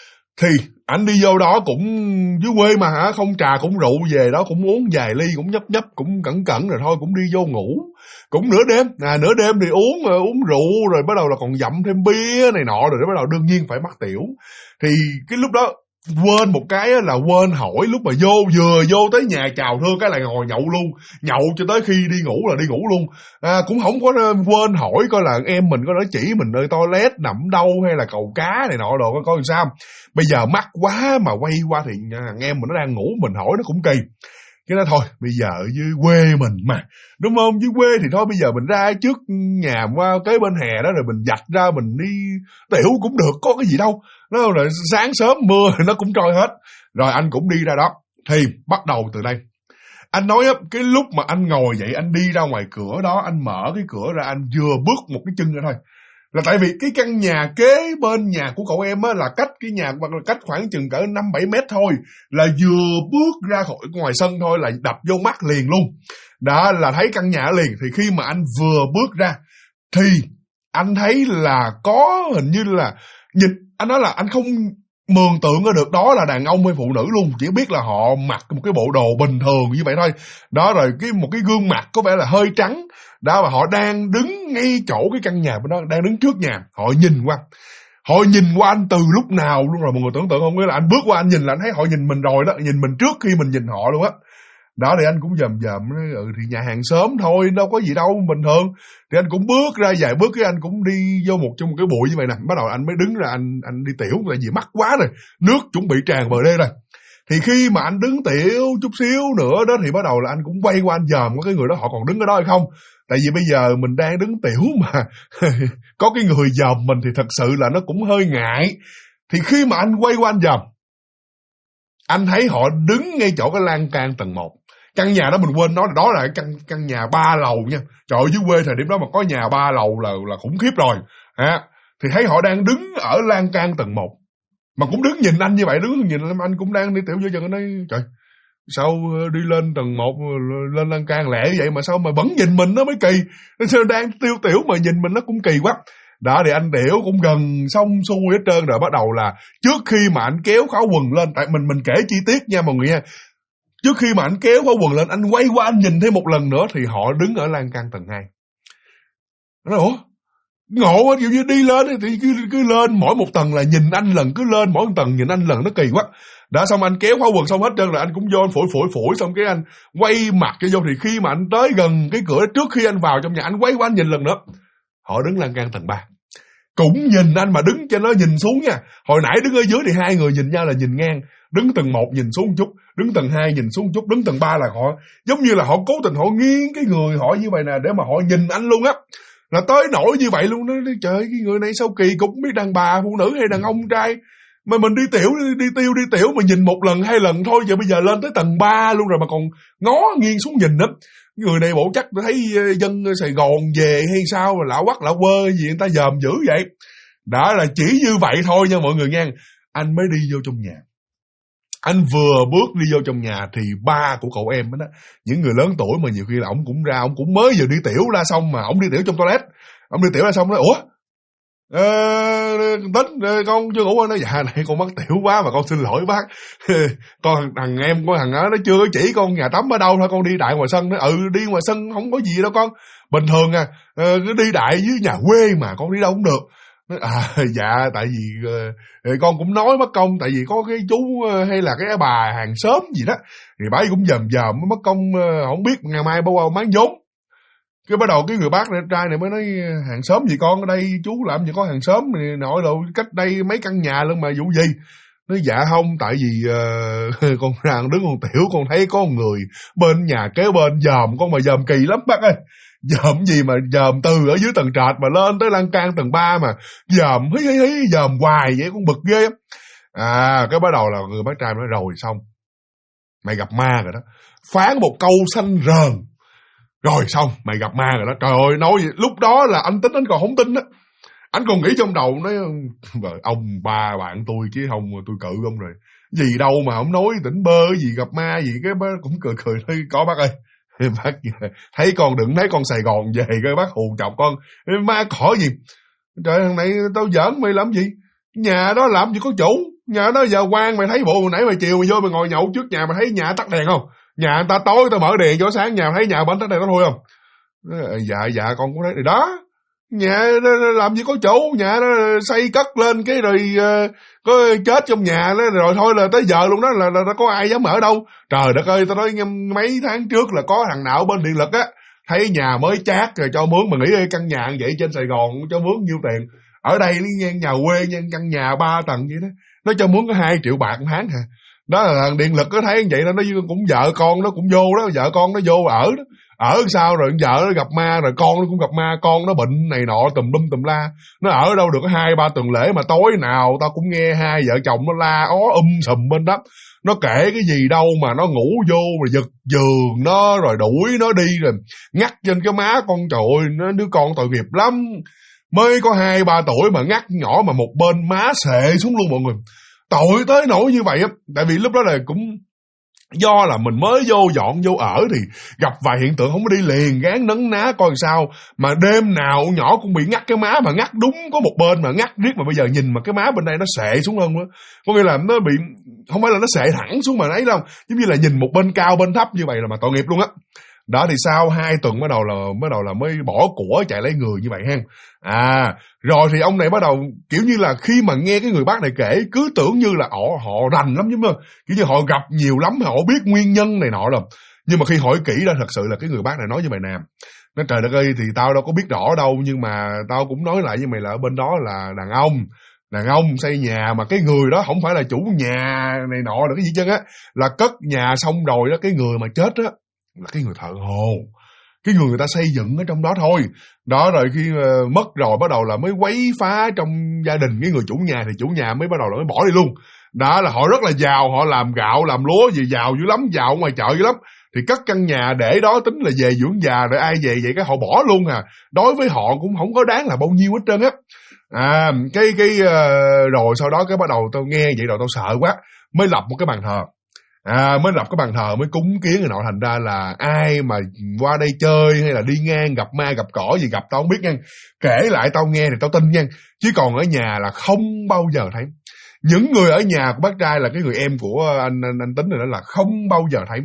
Thì ảnh đi vô đó cũng dưới quê mà hả, không trà cũng rượu, về đó cũng uống vài ly, cũng nhấp nhấp, cũng cẩn cẩn rồi thôi cũng đi vô ngủ. Cũng nửa đêm, nửa đêm thì uống rượu rồi bắt đầu là còn dặm thêm bia này nọ, rồi bắt đầu đương nhiên phải mắc tiểu. Thì cái lúc đó quên một cái là quên hỏi, lúc mà vừa vô tới nhà chào thưa cái là ngồi nhậu luôn, nhậu cho tới khi đi ngủ là đi ngủ luôn. Cũng không có quên hỏi coi là em mình có nói chỉ mình nơi toilet nằm đâu hay là cầu cá này nọ đồ coi làm sao. Bây giờ mắc quá mà quay qua thì thằng em mình nó đang ngủ, mình hỏi nó cũng kỳ. Cái đó thôi, bây giờ ở dưới quê mình mà, đúng không? Dưới quê thì thôi bây giờ mình ra trước nhà qua cái bên hè đó rồi mình dạch ra mình đi tiểu cũng được, có cái gì đâu. Nó rồi sáng sớm mưa nó cũng trôi hết. Rồi anh cũng đi ra đó. Thì bắt đầu từ đây. Anh nói á, cái lúc mà anh ngồi dậy anh đi ra ngoài cửa đó, anh mở cái cửa ra, anh vừa bước một cái chân ra thôi. Là tại vì cái căn nhà kế bên nhà của cậu em á là cách cái nhà cách khoảng chừng cỡ 5-7 mét thôi, là vừa bước ra khỏi ngoài sân thôi là đập vô mắt liền luôn. Đó là thấy căn nhà liền. Thì khi mà anh vừa bước ra thì anh thấy là có hình như là nhìn, anh nói là anh không mường tượng ra được đó là đàn ông hay phụ nữ luôn, chỉ biết là họ mặc một cái bộ đồ bình thường như vậy thôi. Đó, rồi một cái gương mặt có vẻ là hơi trắng. Đó, và họ đang đứng ngay chỗ cái căn nhà bên đó, đang đứng trước nhà, họ nhìn qua anh từ lúc nào luôn rồi. Mọi người tưởng tượng không, nghĩa là anh bước qua anh nhìn là anh thấy họ nhìn mình rồi đó, nhìn mình trước khi mình nhìn họ luôn á. Đó thì anh cũng dòm thì nhà hàng xóm thôi, đâu có gì đâu, bình thường. Thì anh cũng bước ra vài bước, cái anh cũng đi vô trong một cái bụi như vậy nè. Bắt đầu anh mới đứng ra anh đi tiểu, tại vì mắc quá rồi, nước chuẩn bị tràn bờ đê rồi. Thì khi mà anh đứng tiểu chút xíu nữa đó thì bắt đầu là anh cũng quay qua anh dòm có cái người đó họ còn đứng ở đó hay không. Tại vì bây giờ mình đang đứng tiểu mà có cái người dòm mình thì thật sự là nó cũng hơi ngại. Thì khi mà anh quay qua anh dòm, anh thấy họ đứng ngay chỗ cái lan can tầng 1. Căn nhà đó mình quên nói, đó là căn nhà 3 lầu nha. Trời ơi, dưới quê thời điểm đó mà có nhà 3 lầu là khủng khiếp rồi. Thì thấy họ đang đứng ở lan can tầng 1. Mà cũng đứng nhìn anh như vậy, đứng nhìn anh cũng đang đi tiểu vô chừng. Anh nói trời, sao đi lên tầng 1 lên lan can lẹ vậy mà sao mà vẫn nhìn mình, nó mới kỳ. Sao đang tiểu mà nhìn mình nó cũng kỳ quá. Đó thì anh tiểu cũng gần xong xuôi hết trơn rồi. Bắt đầu là trước khi mà anh kéo khóa quần lên, tại mình kể chi tiết nha mọi người nha. Trước khi mà anh kéo khóa quần lên, anh quay qua anh nhìn thêm một lần nữa thì họ đứng ở lan can tầng 2. Nó nói ủa, ngộ quá, ví dụ như đi lên thì cứ lên mỗi một tầng là nhìn anh lần, cứ lên mỗi một tầng nhìn anh lần, nó kỳ quá. Đã xong anh kéo khóa quần xong hết trơn rồi, anh cũng vô anh phủi xong cái anh quay mặt cho vô. Thì khi mà anh tới gần cái cửa trước khi anh vào trong nhà, anh quay qua anh nhìn lần nữa, họ đứng lan can tầng 3 cũng nhìn anh, mà đứng cho nó nhìn xuống nha. Hồi nãy đứng ở dưới thì hai người nhìn nhau là nhìn ngang, đứng tầng 1 nhìn xuống một chút, đứng tầng 2 nhìn xuống một chút, đứng tầng 3 là họ giống như là họ cố tình họ nghiêng cái người họ như vậy nè để mà họ nhìn anh luôn á. Là tới nỗi như vậy luôn đó. Trời ơi, cái người này sao kỳ cục, biết đàn bà phụ nữ hay đàn ông trai mà mình đi tiểu mà nhìn một lần 2 lần thôi, giờ bây giờ lên tới tầng 3 luôn rồi mà còn ngó nghiêng xuống nhìn đó. Người này bộ chắc thấy dân Sài Gòn về hay sao mà lạ quắc lạ quơ gì người ta dòm dữ vậy. Đã là chỉ như vậy thôi nha mọi người nha. Anh mới đi vô trong nhà. Anh vừa bước đi vô trong nhà thì ba của cậu em đó, những người lớn tuổi mà nhiều khi là ổng cũng ra, ổng cũng mới vừa đi tiểu ra xong mà ổng đi tiểu trong toilet. Ổng đi tiểu ra xong nói ủa, Tính con chưa ngủ. Nói dạ này con mắc tiểu quá mà con xin lỗi bác. Con thằng em của thằng đó nó chưa có chỉ con nhà tắm ở đâu thôi, con đi đại ngoài sân. Nó đi ngoài sân không có gì đâu con, bình thường cứ đi đại dưới nhà quê mà con đi đâu cũng được. Dạ tại vì con cũng nói mất công, tại vì có cái chú hay là cái bà hàng xóm gì đó thì bà ấy cũng dòm mất công không biết ngày mai bao bán vốn. Cái bắt đầu cái người bác trai này mới nói hàng xóm gì con, ở đây chú làm gì có hàng xóm này nội đâu, cách đây mấy căn nhà luôn mà vụ gì. Nói dạ không, tại vì con đang đứng con tiểu, con thấy có người bên nhà kế bên dòm con mà dòm kỳ lắm bác ơi. Dòm gì mà dòm từ ở dưới tầng trệt mà lên tới lan can tầng 3 mà dòm hí dòm hoài vậy, con bực ghê. Cái bắt đầu là người bác trai nói rồi xong, mày gặp ma rồi đó, phán một câu xanh rờn. Rồi xong, mày gặp ma rồi đó. Trời ơi, nói vậy, lúc đó là anh Tính anh còn không tin á. Anh còn nghĩ trong đầu, nói ông ba bạn tôi chứ không tôi cự ông rồi. Gì đâu mà ông nói tỉnh bơ gì gặp ma gì, cái bác cũng cười thôi, có bác ơi. Bác thấy con đừng thấy con Sài Gòn về coi bác hù chọc con. Ma cỏ gì. Trời thằng này tao giỡn mày làm gì? Nhà đó làm gì có chủ. Nhà đó giờ quan mày thấy bộ hồi nãy mày chiều mày vô mày ngồi nhậu trước nhà mày thấy nhà tắt đèn không? Nhà người ta tối tao mở đèn cho sáng, nhà mày thấy nhà bánh tắt đèn đó thôi không? Dạ con cũng thấy rồi đó. Nhà làm gì có chủ, nhà nó xây cất lên cái rồi có chết trong nhà đó, rồi thôi là tới giờ luôn đó là có ai dám ở đâu. Trời đất ơi, tao nói mấy tháng trước là có thằng nào bên điện lực á thấy nhà mới chát rồi cho mướn, mà nghĩ căn nhà như vậy trên Sài Gòn cho mướn nhiêu tiền. Ở đây nhà quê căn nhà 3 tầng vậy đó, nó cho mướn có 2 triệu bạc một tháng hả? Đó là thằng điện lực có thấy vậy đó, nó cũng vợ con nó cũng vô đó, vợ con nó vô ở đó. Ở sao rồi vợ nó gặp ma, rồi con nó cũng gặp ma, con nó bệnh này nọ tùm lum tùm la. Nó ở đâu được có 2-3 tuần lễ mà tối nào tao cũng nghe hai vợ chồng nó la ó sùm bên đó. Nó kể cái gì đâu mà nó ngủ vô rồi giật giường nó rồi đuổi nó đi rồi ngắt trên cái má con. Trời ơi, nó đứa con tội nghiệp lắm. Mới có 2-3 tuổi mà ngắt nhỏ mà một bên má xệ xuống luôn mọi người. Tội tới nỗi như vậy á. Tại vì lúc đó là cũng do là mình mới dọn vô ở thì gặp vài hiện tượng không có đi liền, gán nấn ná coi sao. Mà đêm nào nhỏ cũng bị ngắt cái má, mà ngắt đúng có một bên mà ngắt riết, mà bây giờ nhìn mà cái má bên đây nó xệ xuống hơn nữa. Có nghĩa là nó bị, không phải là nó xệ thẳng xuống mà ấy đâu, giống như là nhìn một bên cao bên thấp như vậy là mà tội nghiệp luôn á. Đó thì sau 2 tuần bắt đầu là mới bỏ của chạy lấy người như vậy ha. Rồi thì ông này bắt đầu kiểu như là khi mà nghe cái người bác này kể cứ tưởng như là họ rành lắm, chứ mà kiểu như họ gặp nhiều lắm, họ biết nguyên nhân này nọ rồi. Nhưng mà khi hỏi kỹ ra thật sự là cái người bác này nói như vậy nè. Nói trời đất ơi, thì tao đâu có biết rõ đâu, nhưng mà tao cũng nói lại với mày là ở bên đó là đàn ông xây nhà, mà cái người đó không phải là chủ nhà này nọ được cái gì chân á, là cất nhà xong rồi đó, cái người mà chết á là cái người thợ hồ, cái người ta xây dựng ở trong đó thôi. Đó, rồi khi mất rồi bắt đầu là mới quấy phá trong gia đình cái người chủ nhà, thì chủ nhà mới bắt đầu là mới bỏ đi luôn. Đó là họ rất là giàu, họ làm gạo làm lúa gì giàu dữ lắm, giàu ngoài chợ dữ lắm. Thì cất căn nhà để đó tính là về dưỡng già, rồi ai về vậy cái họ bỏ luôn à. Đối với họ cũng không có đáng là bao nhiêu hết trơn á. Rồi sau đó cái bắt đầu tao nghe vậy rồi tao sợ quá, mới lập một cái bàn thờ. Mới lập cái bàn thờ, mới cúng kiến người nọ. Thành ra là ai mà qua đây chơi hay là đi ngang gặp ma gặp cỏ gì gặp tao không biết nha, kể lại tao nghe thì tao tin nha, chứ còn ở nhà là không bao giờ thấy. Những người ở nhà của bác trai là cái người em của anh Tính rồi đó là không bao giờ thấy.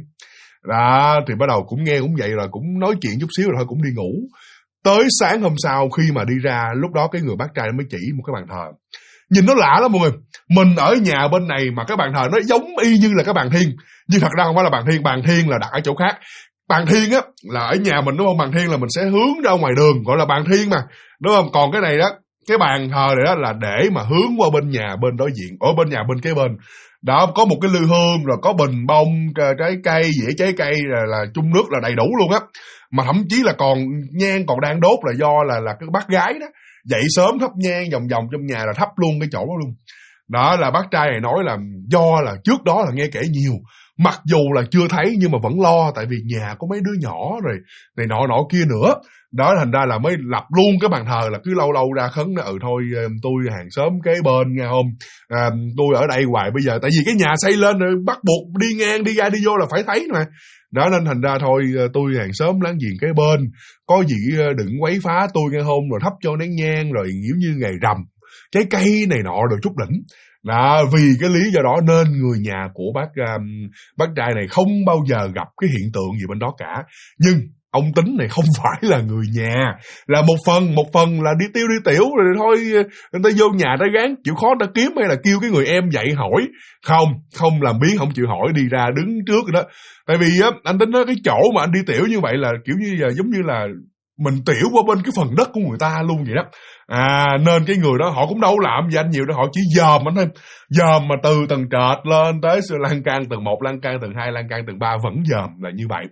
Đó thì bắt đầu cũng nghe cũng vậy, rồi cũng nói chuyện chút xíu rồi thôi cũng đi ngủ. Tới sáng hôm sau khi mà đi ra, lúc đó cái người bác trai mới chỉ một cái bàn thờ. Nhìn nó lạ lắm mọi người. Mình ở nhà bên này mà cái bàn thờ nó giống y như là cái bàn thiên, nhưng thật ra không phải là bàn thiên là đặt ở chỗ khác. Bàn thiên á là ở nhà mình đúng không, bàn thiên là mình sẽ hướng ra ngoài đường, gọi là bàn thiên mà, đúng không? Còn cái này đó, cái bàn thờ này đó là để mà hướng qua bên nhà bên đối diện, ở bên nhà bên kế bên. Đó, có một cái lư hương, rồi có bình bông, trái cây, dĩa trái cây, là chung nước là đầy đủ luôn á. Mà thậm chí là còn nhang còn đang đốt là do là cái bác gái đó dậy sớm thắp nhang vòng vòng trong nhà là thắp luôn cái chỗ đó luôn. Đó là bác trai này nói là do là trước đó là nghe kể nhiều, mặc dù là chưa thấy nhưng mà vẫn lo, tại vì nhà có mấy đứa nhỏ rồi này nọ kia nữa. Đó thành ra là mới lập luôn cái bàn thờ, là cứ lâu lâu ra khấn nó thôi tôi hàng xóm kế bên nghe không, tôi ở đây hoài bây giờ, tại vì cái nhà xây lên rồi bắt buộc đi ngang đi ra đi vô là phải thấy mà. Đó nên thành ra thôi tôi hàng xóm láng giềng kế bên có gì đừng quấy phá tôi nghe không, rồi thắp cho nén nhang, rồi kiểu như ngày rằm trái cây này nọ rồi chút đỉnh. Đó, vì cái lý do đó nên người nhà của bác trai này không bao giờ gặp cái hiện tượng gì bên đó cả. Nhưng ông Tính này không phải là người nhà, là một phần là đi tiểu rồi thôi người ta vô nhà ta gán chịu khó ta kiếm, hay là kêu cái người em dạy hỏi. Không làm biến, không chịu hỏi, đi ra đứng trước rồi đó. Tại vì á anh Tính nói cái chỗ mà anh đi tiểu như vậy là kiểu như là giống như là mình tiểu qua bên cái phần đất của người ta luôn vậy đó. Nên cái người đó họ cũng đâu làm gì anh nhiều đâu, họ chỉ dòm anh thôi, dòm mà từ tầng trệt lên tới lan can tầng 1, lan can tầng 2, lan can tầng 3 vẫn dòm là như vậy.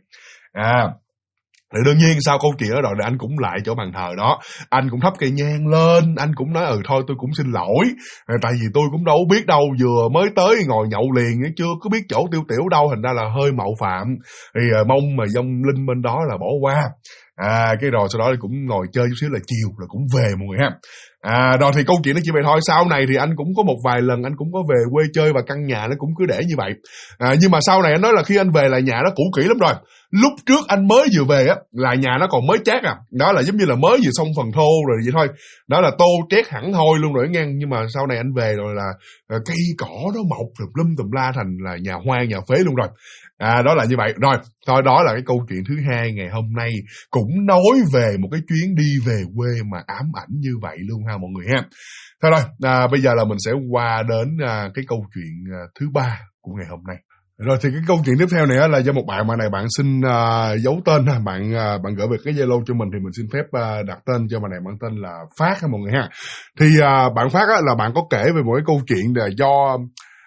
Thì đương nhiên sau câu chuyện đó rồi anh cũng lại chỗ bàn thờ đó, anh cũng thắp cây nhang lên, anh cũng nói thôi tôi cũng xin lỗi, tại vì tôi cũng đâu biết đâu, vừa mới tới ngồi nhậu liền, chưa có biết chỗ tiêu tiểu đâu, thành ra là hơi mạo phạm, thì mong mà vong linh bên đó là bỏ qua. Cái rồi sau đó thì cũng ngồi chơi chút xíu là chiều rồi cũng về mọi người ha. Rồi thì câu chuyện nó chỉ vậy thôi. Sau này thì anh cũng có một vài lần anh cũng có về quê chơi và căn nhà nó cũng cứ để như vậy. Nhưng mà sau này anh nói là khi anh về là nhà nó cũ kỹ lắm rồi. Lúc trước anh mới vừa về á là nhà nó còn mới chát đó là giống như là mới vừa xong phần thô rồi vậy thôi, đó là tô trét hẳn hoi luôn rồi ngang. Nhưng mà sau này anh về rồi là cây cỏ nó mọc tùm la thành là nhà hoang nhà phế luôn rồi. Đó là như vậy rồi. Thôi đó là cái câu chuyện thứ hai ngày hôm nay, cũng nói về một cái chuyến đi về quê mà ám ảnh như vậy luôn ha mọi người ha. Thôi rồi, bây giờ là mình sẽ qua đến cái câu chuyện thứ ba của ngày hôm nay. Rồi thì cái câu chuyện tiếp theo này là do một bạn này bạn xin giấu tên ha, bạn gửi về cái Zalo cho mình thì mình xin phép đặt tên cho bạn này, bạn tên là Phát ha mọi người ha. Thì bạn Phát á, là bạn có kể về một cái câu chuyện là do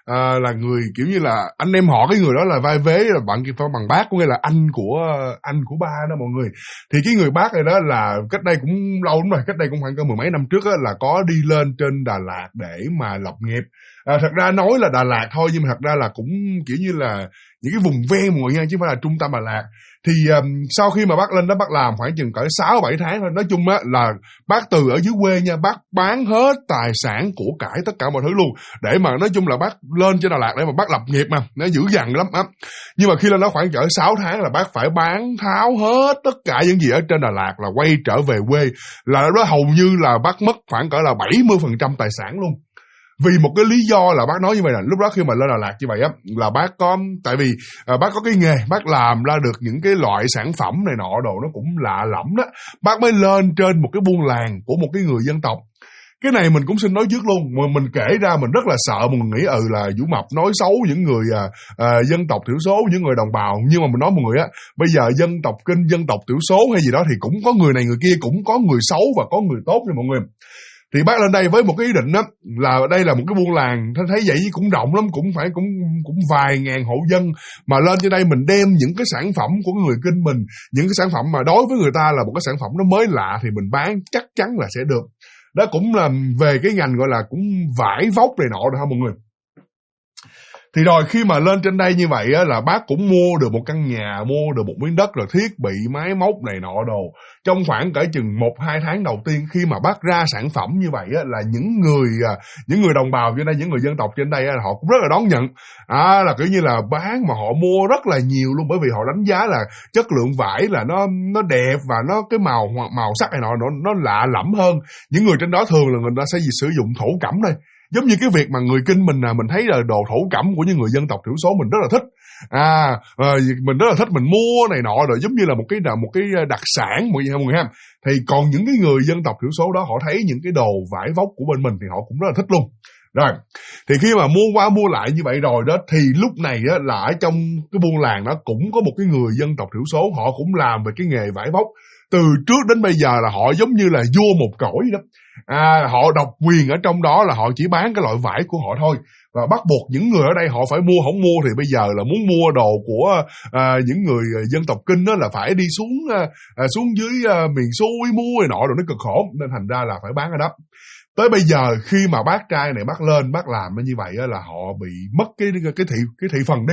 là người kiểu như là anh em họ cái người đó là vai vế, là bạn kia phải bằng bác, có nghĩa là anh của ba đó mọi người. Thì cái người bác này đó là cách đây cũng lâu lắm rồi, cách đây cũng khoảng cỡ mười mấy năm trước á, là có đi lên trên Đà Lạt để mà lập nghiệp. Thật ra nói là Đà Lạt thôi nhưng mà thật ra là cũng kiểu như là những cái vùng ven mọi người nha, chứ không phải là trung tâm Đà Lạt. Thì sau khi mà bác lên đó bác làm khoảng chừng cỡ 6-7 tháng thôi. Nói chung á là bác từ ở dưới quê nha, bác bán hết tài sản của cải tất cả mọi thứ luôn để mà nói chung là bác lên trên Đà Lạt để mà bác lập nghiệp mà nó dữ dằn lắm á. Nhưng mà khi lên đó khoảng cỡ 6 tháng là bác phải bán tháo hết tất cả những gì ở trên Đà Lạt, là quay trở về quê. Là đó hầu như là bác mất khoảng cỡ là 70% tài sản luôn. Vì một cái lý do là bác nói như vậy là lúc đó khi mà lên Đà Lạt như vậy á, là bác có, tại vì bác có cái nghề, bác làm ra được những cái loại sản phẩm này nọ đồ nó cũng lạ lẫm đó. Bác mới lên trên một cái buôn làng của một cái người dân tộc. Cái này mình cũng xin nói trước luôn, mà mình kể ra mình rất là sợ mình nghĩ là Vũ Mập nói xấu những người dân tộc thiểu số, những người đồng bào. Nhưng mà mình nói mọi người á, bây giờ dân tộc Kinh, dân tộc thiểu số hay gì đó thì cũng có người này người kia, cũng có người xấu và có người tốt nha mọi người. Thì bác lên đây với một cái ý định đó là đây là một cái buôn làng, thấy vậy cũng rộng lắm, cũng vài ngàn hộ dân, mà lên trên đây mình đem những cái sản phẩm của người Kinh mình, những cái sản phẩm mà đối với người ta là một cái sản phẩm nó mới lạ thì mình bán chắc chắn là sẽ được. Đó cũng là về cái ngành gọi là cũng vải vóc này nọ rồi ha mọi người. Thì rồi khi mà lên trên đây như vậy á, là bác cũng mua được một căn nhà, mua được một miếng đất rồi thiết bị máy móc này nọ đồ. Trong khoảng cỡ chừng 1-2 tháng đầu tiên khi mà bác ra sản phẩm như vậy á, là những người đồng bào trên đây, những người dân tộc trên đây á, họ cũng rất là đón nhận. Là kiểu như là bán mà họ mua rất là nhiều luôn, bởi vì họ đánh giá là chất lượng vải là nó đẹp và nó cái màu sắc này nọ nó lạ lẫm hơn. Những người trên đó thường là người ta sẽ sử dụng thổ cẩm thôi. Giống như cái việc mà người Kinh mình thấy là đồ thổ cẩm của những người dân tộc thiểu số mình rất là thích. Mình rất là thích, mình mua này nọ rồi giống như là một cái đặc sản mọi người ha. Thì còn những cái người dân tộc thiểu số đó họ thấy những cái đồ vải vóc của bên mình thì họ cũng rất là thích luôn. Rồi, thì khi mà mua qua mua lại như vậy rồi đó, thì lúc này á, là ở trong cái buôn làng đó cũng có một cái người dân tộc thiểu số, họ cũng làm về cái nghề vải vóc. Từ trước đến bây giờ là họ giống như là vua một cõi đó. Họ độc quyền ở trong đó, là họ chỉ bán cái loại vải của họ thôi. Và bắt buộc những người ở đây họ phải mua, không mua thì bây giờ là muốn mua đồ của những người dân tộc Kinh đó là phải đi xuống dưới miền xuôi mua này nọ rồi nó cực khổ, nên thành ra là phải bán ở đó. Tới bây giờ khi mà bác trai này bác lên bác làm như vậy á, là họ bị mất cái thị phần đi.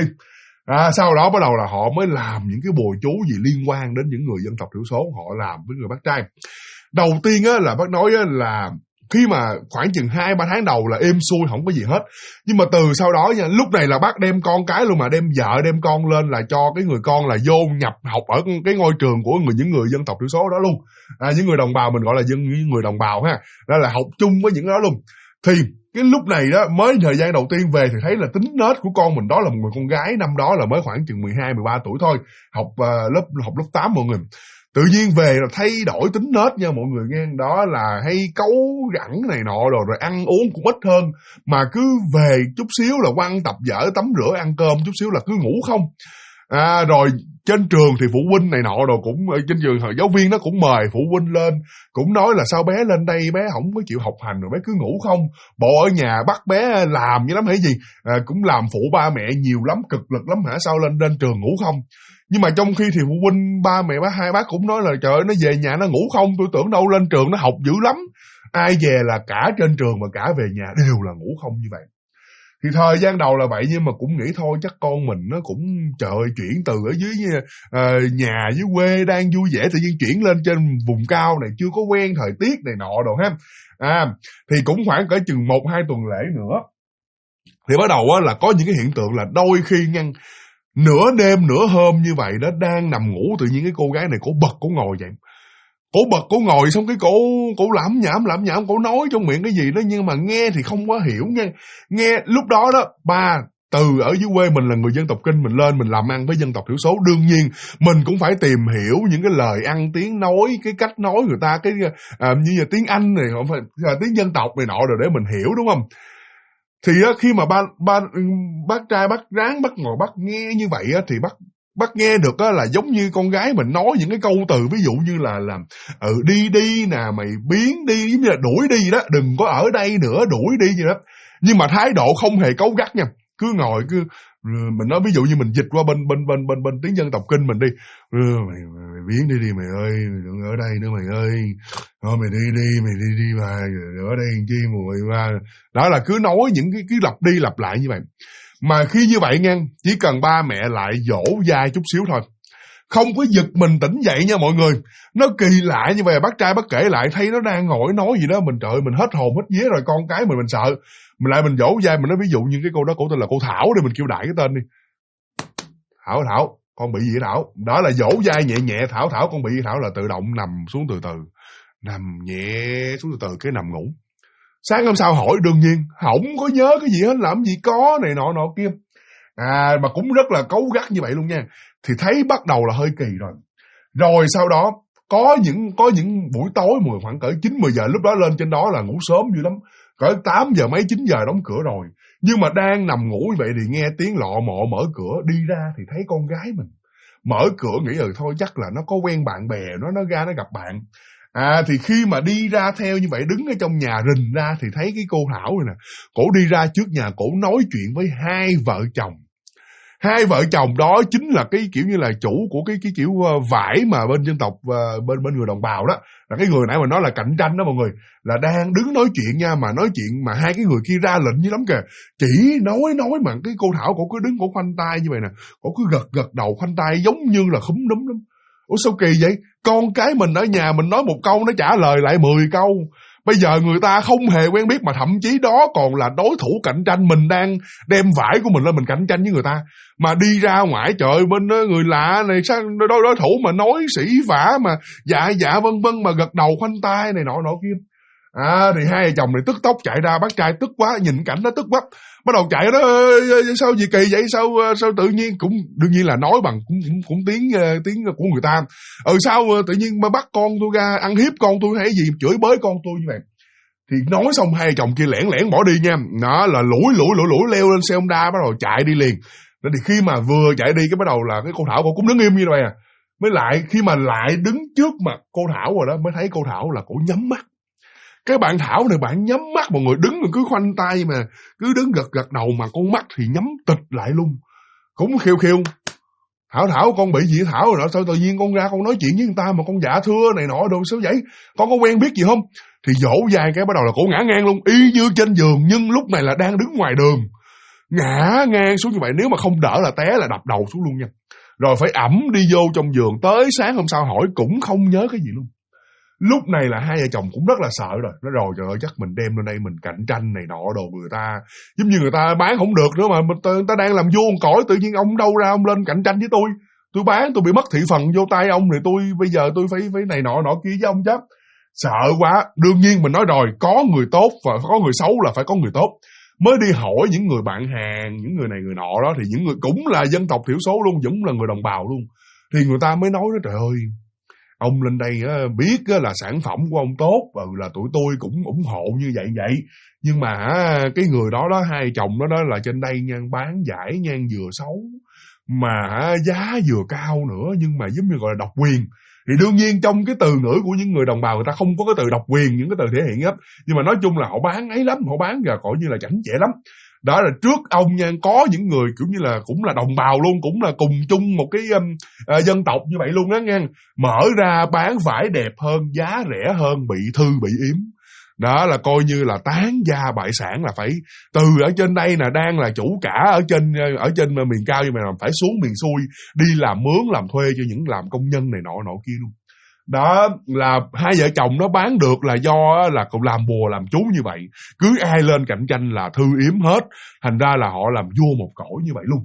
Sau đó bắt đầu là họ mới làm những cái bùa chú gì liên quan đến những người dân tộc thiểu số, họ làm với người bác trai. Đầu tiên á, là bác nói á, là khi mà khoảng chừng 2-3 tháng đầu là êm xuôi không có gì hết. Nhưng mà từ sau đó nha, lúc này là bác đem con cái luôn, mà đem vợ đem con lên là cho cái người con là vô nhập học ở cái ngôi trường của những người dân tộc thiểu số đó luôn. Những người đồng bào mình gọi là những người đồng bào ha, đó là học chung với những đó luôn. Thì cái lúc này đó mới thời gian đầu tiên về thì thấy là tính nết của con mình đó là một người con gái, năm đó là mới khoảng chừng 12-13 tuổi thôi, học lớp 8 mọi người. Tự nhiên về là thay đổi tính nết nha mọi người nghe, đó là hay cấu rẳng này nọ rồi ăn uống cũng ít hơn, mà cứ về chút xíu là quăng tập vở tắm rửa ăn cơm chút xíu là cứ ngủ không. Rồi trên trường thì phụ huynh này nọ rồi cũng trên trường giáo viên nó cũng mời phụ huynh lên, cũng nói là sao bé lên đây bé không có chịu học hành rồi bé cứ ngủ không, bộ ở nhà bắt bé làm như lắm hay gì, cũng làm phụ ba mẹ nhiều lắm, cực lực lắm hả, sao lên trường ngủ không. Nhưng mà trong khi thì phụ huynh ba mẹ bác hai bác cũng nói là trời ơi nó về nhà nó ngủ không, tôi tưởng đâu lên trường nó học dữ lắm. Ai về là cả trên trường và cả về nhà đều là ngủ không như vậy. Thì thời gian đầu là vậy, nhưng mà cũng nghĩ thôi chắc con mình nó cũng trời chuyển từ ở dưới nhà dưới quê đang vui vẻ tự nhiên chuyển lên trên vùng cao này, chưa có quen thời tiết này nọ đồ ha. Thì cũng khoảng cỡ chừng 1-2 tuần lễ nữa thì bắt đầu là có những cái hiện tượng là đôi khi ngăn nửa đêm nửa hôm như vậy đó, đang nằm ngủ tự nhiên cái cô gái này cổ bật cổ ngồi vậy. Cổ bật cổ ngồi xong cái cổ lẩm nhẩm cổ nói trong miệng cái gì đó, nhưng mà nghe thì không có hiểu nha. Nghe lúc đó đó, ba từ ở dưới quê mình là người dân tộc Kinh, mình lên mình làm ăn với dân tộc thiểu số, đương nhiên mình cũng phải tìm hiểu những cái lời ăn tiếng nói, cái cách nói người ta, cái như là tiếng Anh này, không phải tiếng dân tộc này nọ rồi để mình hiểu, đúng không? Thì khi mà bác trai bác ráng bác ngồi bác nghe như vậy thì bác nghe được là giống như con gái mình nói những cái câu từ, ví dụ như là đi nè, mày biến đi, giống như là đuổi đi đó, đừng có ở đây nữa, đuổi đi gì đó. Nhưng mà thái độ không hề cáu gắt nha, cứ ngồi mình nói, ví dụ như mình dịch qua bên tiếng dân tộc Kinh mình đi, mày biến đi mày ơi, đừng ở đây nữa mày ơi, thôi mày đi mà ở đây làm chi mùi mà. Đó là cứ nói những cái lặp đi lặp lại như vậy. Mà khi như vậy nha, chỉ cần ba mẹ lại dỗ dai chút xíu thôi, không có giật mình tỉnh dậy nha mọi người. Nó kỳ lạ như vậy, bác trai bác kể lại thấy nó đang ngồi nói gì đó, mình trời ơi, mình hết hồn hết vía rồi, con cái mình sợ. Mình lại mình dỗ dai, mình nói ví dụ như cái cô đó, cổ tên là cô Thảo đi, mình kêu đại cái tên đi. Thảo, con bị gì vậy Thảo? Đó là dỗ dai nhẹ nhẹ, Thảo con bị gì? Thảo là tự động nằm xuống từ từ, nằm nhẹ xuống từ từ cái nằm ngủ. Sáng hôm sau hỏi, đương nhiên không có nhớ cái gì hết, làm gì có này nọ kia. Mà cũng rất là cáu gắt như vậy luôn nha. Thì thấy bắt đầu là hơi kỳ rồi. Rồi sau đó có những buổi tối khoảng cỡ 9-10 giờ, lúc đó lên trên đó là ngủ sớm dữ lắm, cỡ 8 giờ mấy 9 giờ đóng cửa rồi. Nhưng mà đang nằm ngủ như vậy thì nghe tiếng lọ mọ mở cửa, đi ra thì thấy con gái mình. Mở cửa nghĩ thôi chắc là nó có quen bạn bè, nó ra nó gặp bạn. Thì khi mà đi ra theo như vậy, đứng ở trong nhà rình ra thì thấy cái cô Thảo này nè, cổ đi ra trước nhà, cổ nói chuyện với hai vợ chồng. Hai vợ chồng đó chính là cái kiểu như là chủ của cái kiểu vải mà bên dân tộc bên người đồng bào đó, là cái người nãy mà nói là cạnh tranh đó mọi người, là đang đứng nói chuyện nha, mà nói chuyện mà hai cái người kia ra lệnh như lắm kìa, chỉ nói mà cái cô Thảo cổ cứ đứng cổ khoanh tay như vậy nè, cổ cứ gật đầu khoanh tay giống như là khúm núm lắm. Ủa sao kỳ vậy? Con cái mình ở nhà mình nói một câu nó trả lời lại 10 câu. Bây giờ người ta không hề quen biết mà thậm chí đó còn là đối thủ cạnh tranh, mình đang đem vải của mình lên mình cạnh tranh với người ta. Mà đi ra ngoài trời bên người lạ này sao đối thủ mà nói sĩ vả mà dạ vân vân mà gật đầu khoanh tay này nọ kia. Thì hai vợ chồng này tức tốc chạy ra, bác trai tức quá, nhìn cảnh đó tức quá, bắt đầu chạy đó, sao gì kỳ vậy, sao tự nhiên, cũng đương nhiên là nói bằng cũng tiếng của người ta. Sao tự nhiên mà bắt con tôi ra ăn hiếp con tôi hay gì, chửi bới con tôi như vậy. Thì nói xong hai vợ chồng kia lẻn bỏ đi nha. Đó là lủi leo lên xe Honda bắt đầu chạy đi liền. Đó thì khi mà vừa chạy đi cái bắt đầu là cái cô Thảo cô cũng đứng im như vậy mới lại khi mà lại đứng trước mặt cô Thảo rồi đó mới thấy cô Thảo là cổ nhắm mắt. Cái bạn Thảo này bạn nhắm mắt, mọi người đứng mà cứ khoanh tay mà cứ đứng gật đầu mà con mắt thì nhắm tịch lại luôn. Cũng khiêu Thảo con bị gì Thảo rồi đó, sao tự nhiên con ra con nói chuyện với người ta mà con dạ thưa này nọ đồ, sao vậy, con có quen biết gì không? Thì dỗ dai cái bắt đầu là cổ ngã ngang luôn, y như trên giường, nhưng lúc này là đang đứng ngoài đường, ngã ngang xuống như vậy, nếu mà không đỡ là té là đập đầu xuống luôn nha. Rồi phải ẵm đi vô trong giường, tới sáng hôm sau hỏi cũng không nhớ cái gì luôn. Lúc này là hai vợ chồng cũng rất là sợ rồi. Nói rồi trời ơi chắc mình đem lên đây mình cạnh tranh này nọ đồ, người ta giống như người ta bán không được nữa mà người ta đang làm vuông cõi, tự nhiên ông đâu ra ông lên cạnh tranh với tôi bán tôi bị mất thị phần vô tay ông rồi, tôi bây giờ tôi phải này nọ kia với ông chắc. Sợ quá, đương nhiên mình nói rồi, có người tốt và có người xấu là phải có người tốt. Mới đi hỏi những người bạn hàng, những người này người nọ đó, thì những người cũng là dân tộc thiểu số luôn, cũng là người đồng bào luôn. Thì người ta mới nói đó, trời ơi, ông lên đây biết là sản phẩm của ông tốt và là tụi tôi cũng ủng hộ như vậy. Nhưng mà cái người đó hai chồng đó là trên đây nha, bán giải nha vừa xấu mà giá vừa cao nữa, nhưng mà giống như gọi là độc quyền. Thì đương nhiên trong cái từ ngữ của những người đồng bào người ta không có cái từ độc quyền, những cái từ thể hiện hết. Nhưng mà nói chung là họ bán ấy lắm, họ bán là coi như là chảnh chẽ lắm. Đó là trước ông nha, có những người kiểu như là cũng là đồng bào luôn, cũng là cùng chung một cái dân tộc như vậy luôn đó nha. Mở ra bán vải đẹp hơn, giá rẻ hơn, bị thư bị yếm. Đó là coi như là tán gia bại sản, là phải từ ở trên đây là đang là chủ cả ở trên miền cao, nhưng mà phải xuống miền xuôi đi làm mướn làm thuê cho những làm công nhân này nọ kia luôn. Đó là hai vợ chồng nó bán được là do là cậu làm bùa làm chú như vậy, cứ ai lên cạnh tranh là thư yếm hết, thành ra là họ làm vua một cõi như vậy luôn.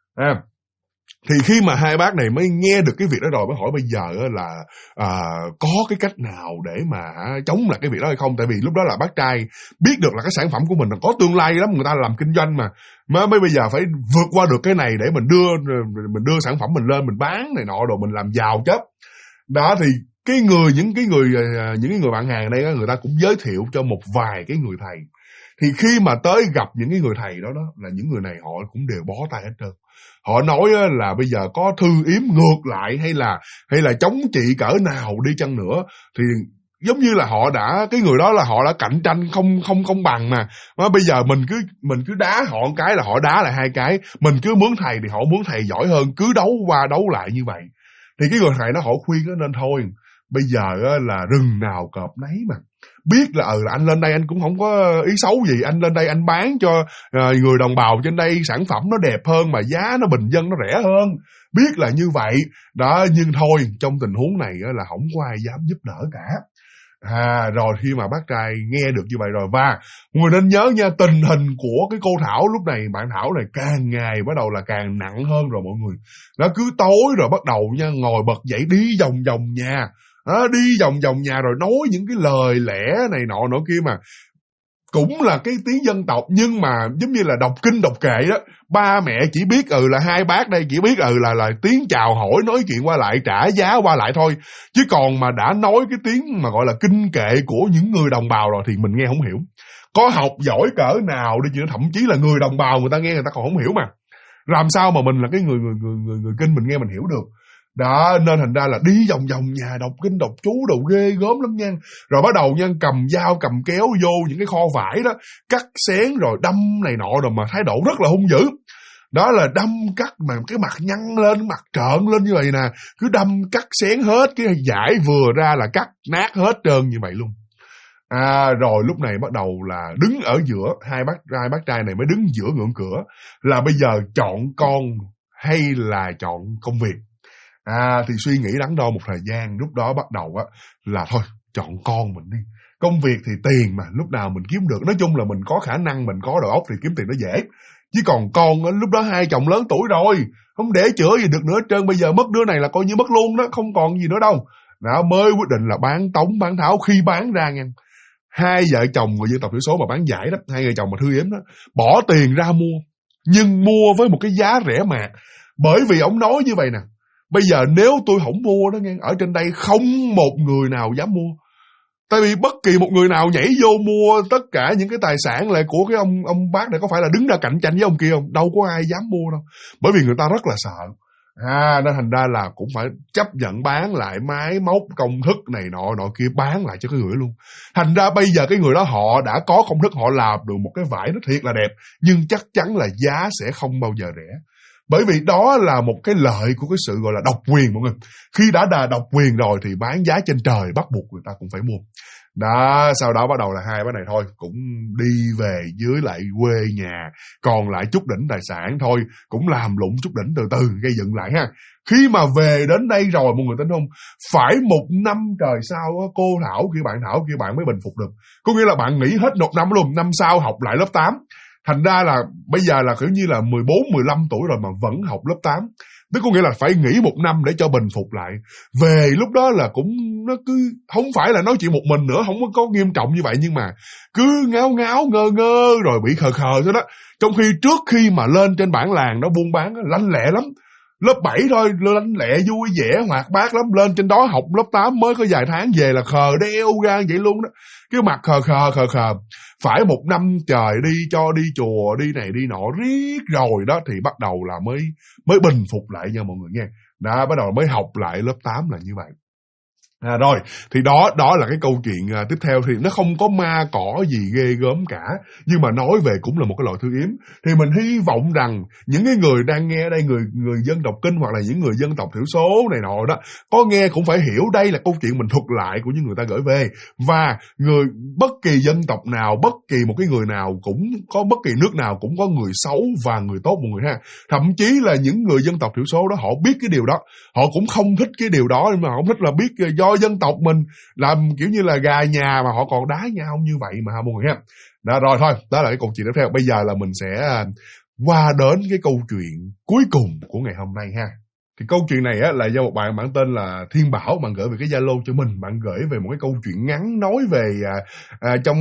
Thì khi mà hai bác này mới nghe được cái việc đó rồi mới hỏi bây giờ là có cái cách nào để mà chống lại cái việc đó hay không, tại vì lúc đó là bác trai biết được là cái sản phẩm của mình là có tương lai lắm, người ta làm kinh doanh mà mới bây giờ phải vượt qua được cái này để mình đưa sản phẩm mình lên mình bán này nọ rồi mình làm giàu chết. Đó thì những cái người bạn hàng đây người ta cũng giới thiệu cho một vài cái người thầy. Thì khi mà tới gặp những cái người thầy đó là những người này họ cũng đều bó tay hết trơn. Họ nói là bây giờ có thư yếm ngược lại hay là chống chị cỡ nào đi chăng nữa thì giống như là cái người đó là họ đã cạnh tranh không bằng mà bây giờ mình cứ đá họ một cái là họ đá lại hai cái, mình cứ mướn thầy thì họ mướn thầy giỏi hơn, cứ đấu qua đấu lại như vậy. Thì cái người thầy đó họ khuyên đó, nên thôi bây giờ là rừng nào cọp nấy mà, biết là là anh lên đây anh cũng không có ý xấu gì, anh lên đây anh bán cho người đồng bào trên đây sản phẩm nó đẹp hơn mà giá nó bình dân nó rẻ hơn, biết là như vậy đó, nhưng thôi trong tình huống này là không có ai dám giúp đỡ cả. Rồi khi mà bác trai nghe được như vậy rồi, và người nên nhớ nha, tình hình của cái cô Thảo lúc này, bạn Thảo này càng ngày bắt đầu là càng nặng hơn rồi mọi người. Nó cứ tối rồi bắt đầu nha ngồi bật dậy đi vòng vòng nhà, đi vòng vòng nhà rồi nói những cái lời lẽ này nọ kia mà cũng là cái tiếng dân tộc, nhưng mà giống như là đọc kinh đọc kệ đó. Ba mẹ chỉ biết là hai bác đây chỉ biết là tiếng chào hỏi nói chuyện qua lại trả giá qua lại thôi, chứ còn mà đã nói cái tiếng mà gọi là kinh kệ của những người đồng bào rồi thì mình nghe không hiểu. Có học giỏi cỡ nào đi chứ thậm chí là người đồng bào người ta nghe người ta còn không hiểu mà làm sao mà mình là cái người kinh mình nghe mình hiểu được. Đó, nên thành ra là đi vòng vòng nhà đọc kinh đọc chú đồ ghê gớm lắm nha. Rồi bắt đầu nha cầm dao cầm kéo vô những cái kho vải đó, cắt xén rồi đâm này nọ, rồi mà thái độ rất là hung dữ. Đó là đâm cắt mà cái mặt nhăn lên, mặt trợn lên như vậy nè, cứ đâm cắt xén hết, cái vải vừa ra là cắt nát hết trơn như vậy luôn. Rồi lúc này bắt đầu là đứng ở giữa, hai bác trai này mới đứng giữa ngưỡng cửa, là bây giờ chọn con hay là chọn công việc. Thì suy nghĩ đắn đo một thời gian, lúc đó bắt đầu là thôi chọn con mình đi. Công việc thì tiền mà, lúc nào mình kiếm được. Nói chung là mình có khả năng, mình có đầu óc thì kiếm tiền nó dễ. Chứ còn con lúc đó hai chồng lớn tuổi rồi, không để chữa gì được nữa hết trơn. Bây giờ mất đứa này là coi như mất luôn đó, không còn gì nữa đâu. Đó, mới quyết định là bán Tống bán Tháo. Khi bán ra nha, hai vợ chồng người dân tộc thiểu số mà bán giải đó, hai vợ chồng mà thư yếm đó, bỏ tiền ra mua, nhưng mua với một cái giá rẻ mạt. Bởi vì ông nói như vậy nè, bây giờ nếu tôi không mua đó nghe, ở trên đây không một người nào dám mua. Tại vì bất kỳ một người nào nhảy vô mua tất cả những cái tài sản lại của cái ông bác này có phải là đứng ra cạnh tranh với ông kia không? Đâu có ai dám mua đâu. Bởi vì người ta rất là sợ. Nên thành ra là cũng phải chấp nhận bán lại máy móc công thức này nọ kia, bán lại cho cái người luôn. Thành ra bây giờ cái người đó họ đã có công thức, họ làm được một cái vải nó thiệt là đẹp, nhưng chắc chắn là giá sẽ không bao giờ rẻ. Bởi vì đó là một cái lợi của cái sự gọi là độc quyền mọi người. Khi đã độc quyền rồi thì bán giá trên trời, bắt buộc người ta cũng phải mua. Đó, sau đó bắt đầu là hai bác này thôi cũng đi về dưới lại quê nhà, còn lại chút đỉnh tài sản thôi, cũng làm lụng chút đỉnh từ từ gây dựng lại ha. Khi mà về đến đây rồi mọi người tin không, phải 1 năm trời sau cô Thảo kia bạn mới bình phục được. Có nghĩa là bạn nghỉ hết 1 năm luôn, năm sau học lại lớp 8. Thành ra là bây giờ là kiểu như là 14, 15 tuổi rồi mà vẫn học lớp 8. Tức có nghĩa là phải nghỉ 1 năm để cho bình phục lại. Về lúc đó là cũng nó cứ không phải là nói chuyện một mình nữa, không có nghiêm trọng như vậy, nhưng mà cứ ngáo ngơ rồi bị khờ thế đó. Trong khi trước khi mà lên trên bản làng nó buôn bán lanh lẹ lắm. Lớp 7 thôi, lanh lẹ vui vẻ hoạt bát lắm, lên trên đó học lớp 8 mới có vài tháng về là khờ đeo gan vậy luôn đó. Cái mặt khờ. Phải 1 năm trời đi cho đi chùa, đi này đi nọ riết rồi đó thì bắt đầu là mới bình phục lại nha mọi người nghe. Đó, bắt đầu mới học lại lớp 8 là như vậy. Rồi, thì đó là cái câu chuyện tiếp theo. Thì nó không có ma cỏ gì ghê gớm cả, nhưng mà nói về cũng là một cái loại thư yếm. Thì mình hy vọng rằng những cái người đang nghe ở đây, người dân tộc Kinh hoặc là những người dân tộc thiểu số này nọ đó, có nghe cũng phải hiểu đây là câu chuyện mình thuật lại của những người ta gửi về. Và bất kỳ dân tộc nào, bất kỳ một cái người nào cũng có, bất kỳ nước nào cũng có người xấu và người tốt mọi người ha. Thậm chí là những người dân tộc thiểu số đó họ biết cái điều đó, họ cũng không thích cái điều đó, mà họ không thích là biết do dân tộc mình làm kiểu như là gà nhà mà họ còn đá nhau như vậy mà mọi người ha. Đó, rồi thôi, đó là cái câu chuyện tiếp theo. Bây giờ là mình sẽ qua đến cái câu chuyện cuối cùng của ngày hôm nay ha. Thì câu chuyện này á là do một bạn tên là Thiên Bảo, bạn gửi về cái Zalo cho mình. Bạn gửi về một cái câu chuyện ngắn nói về trong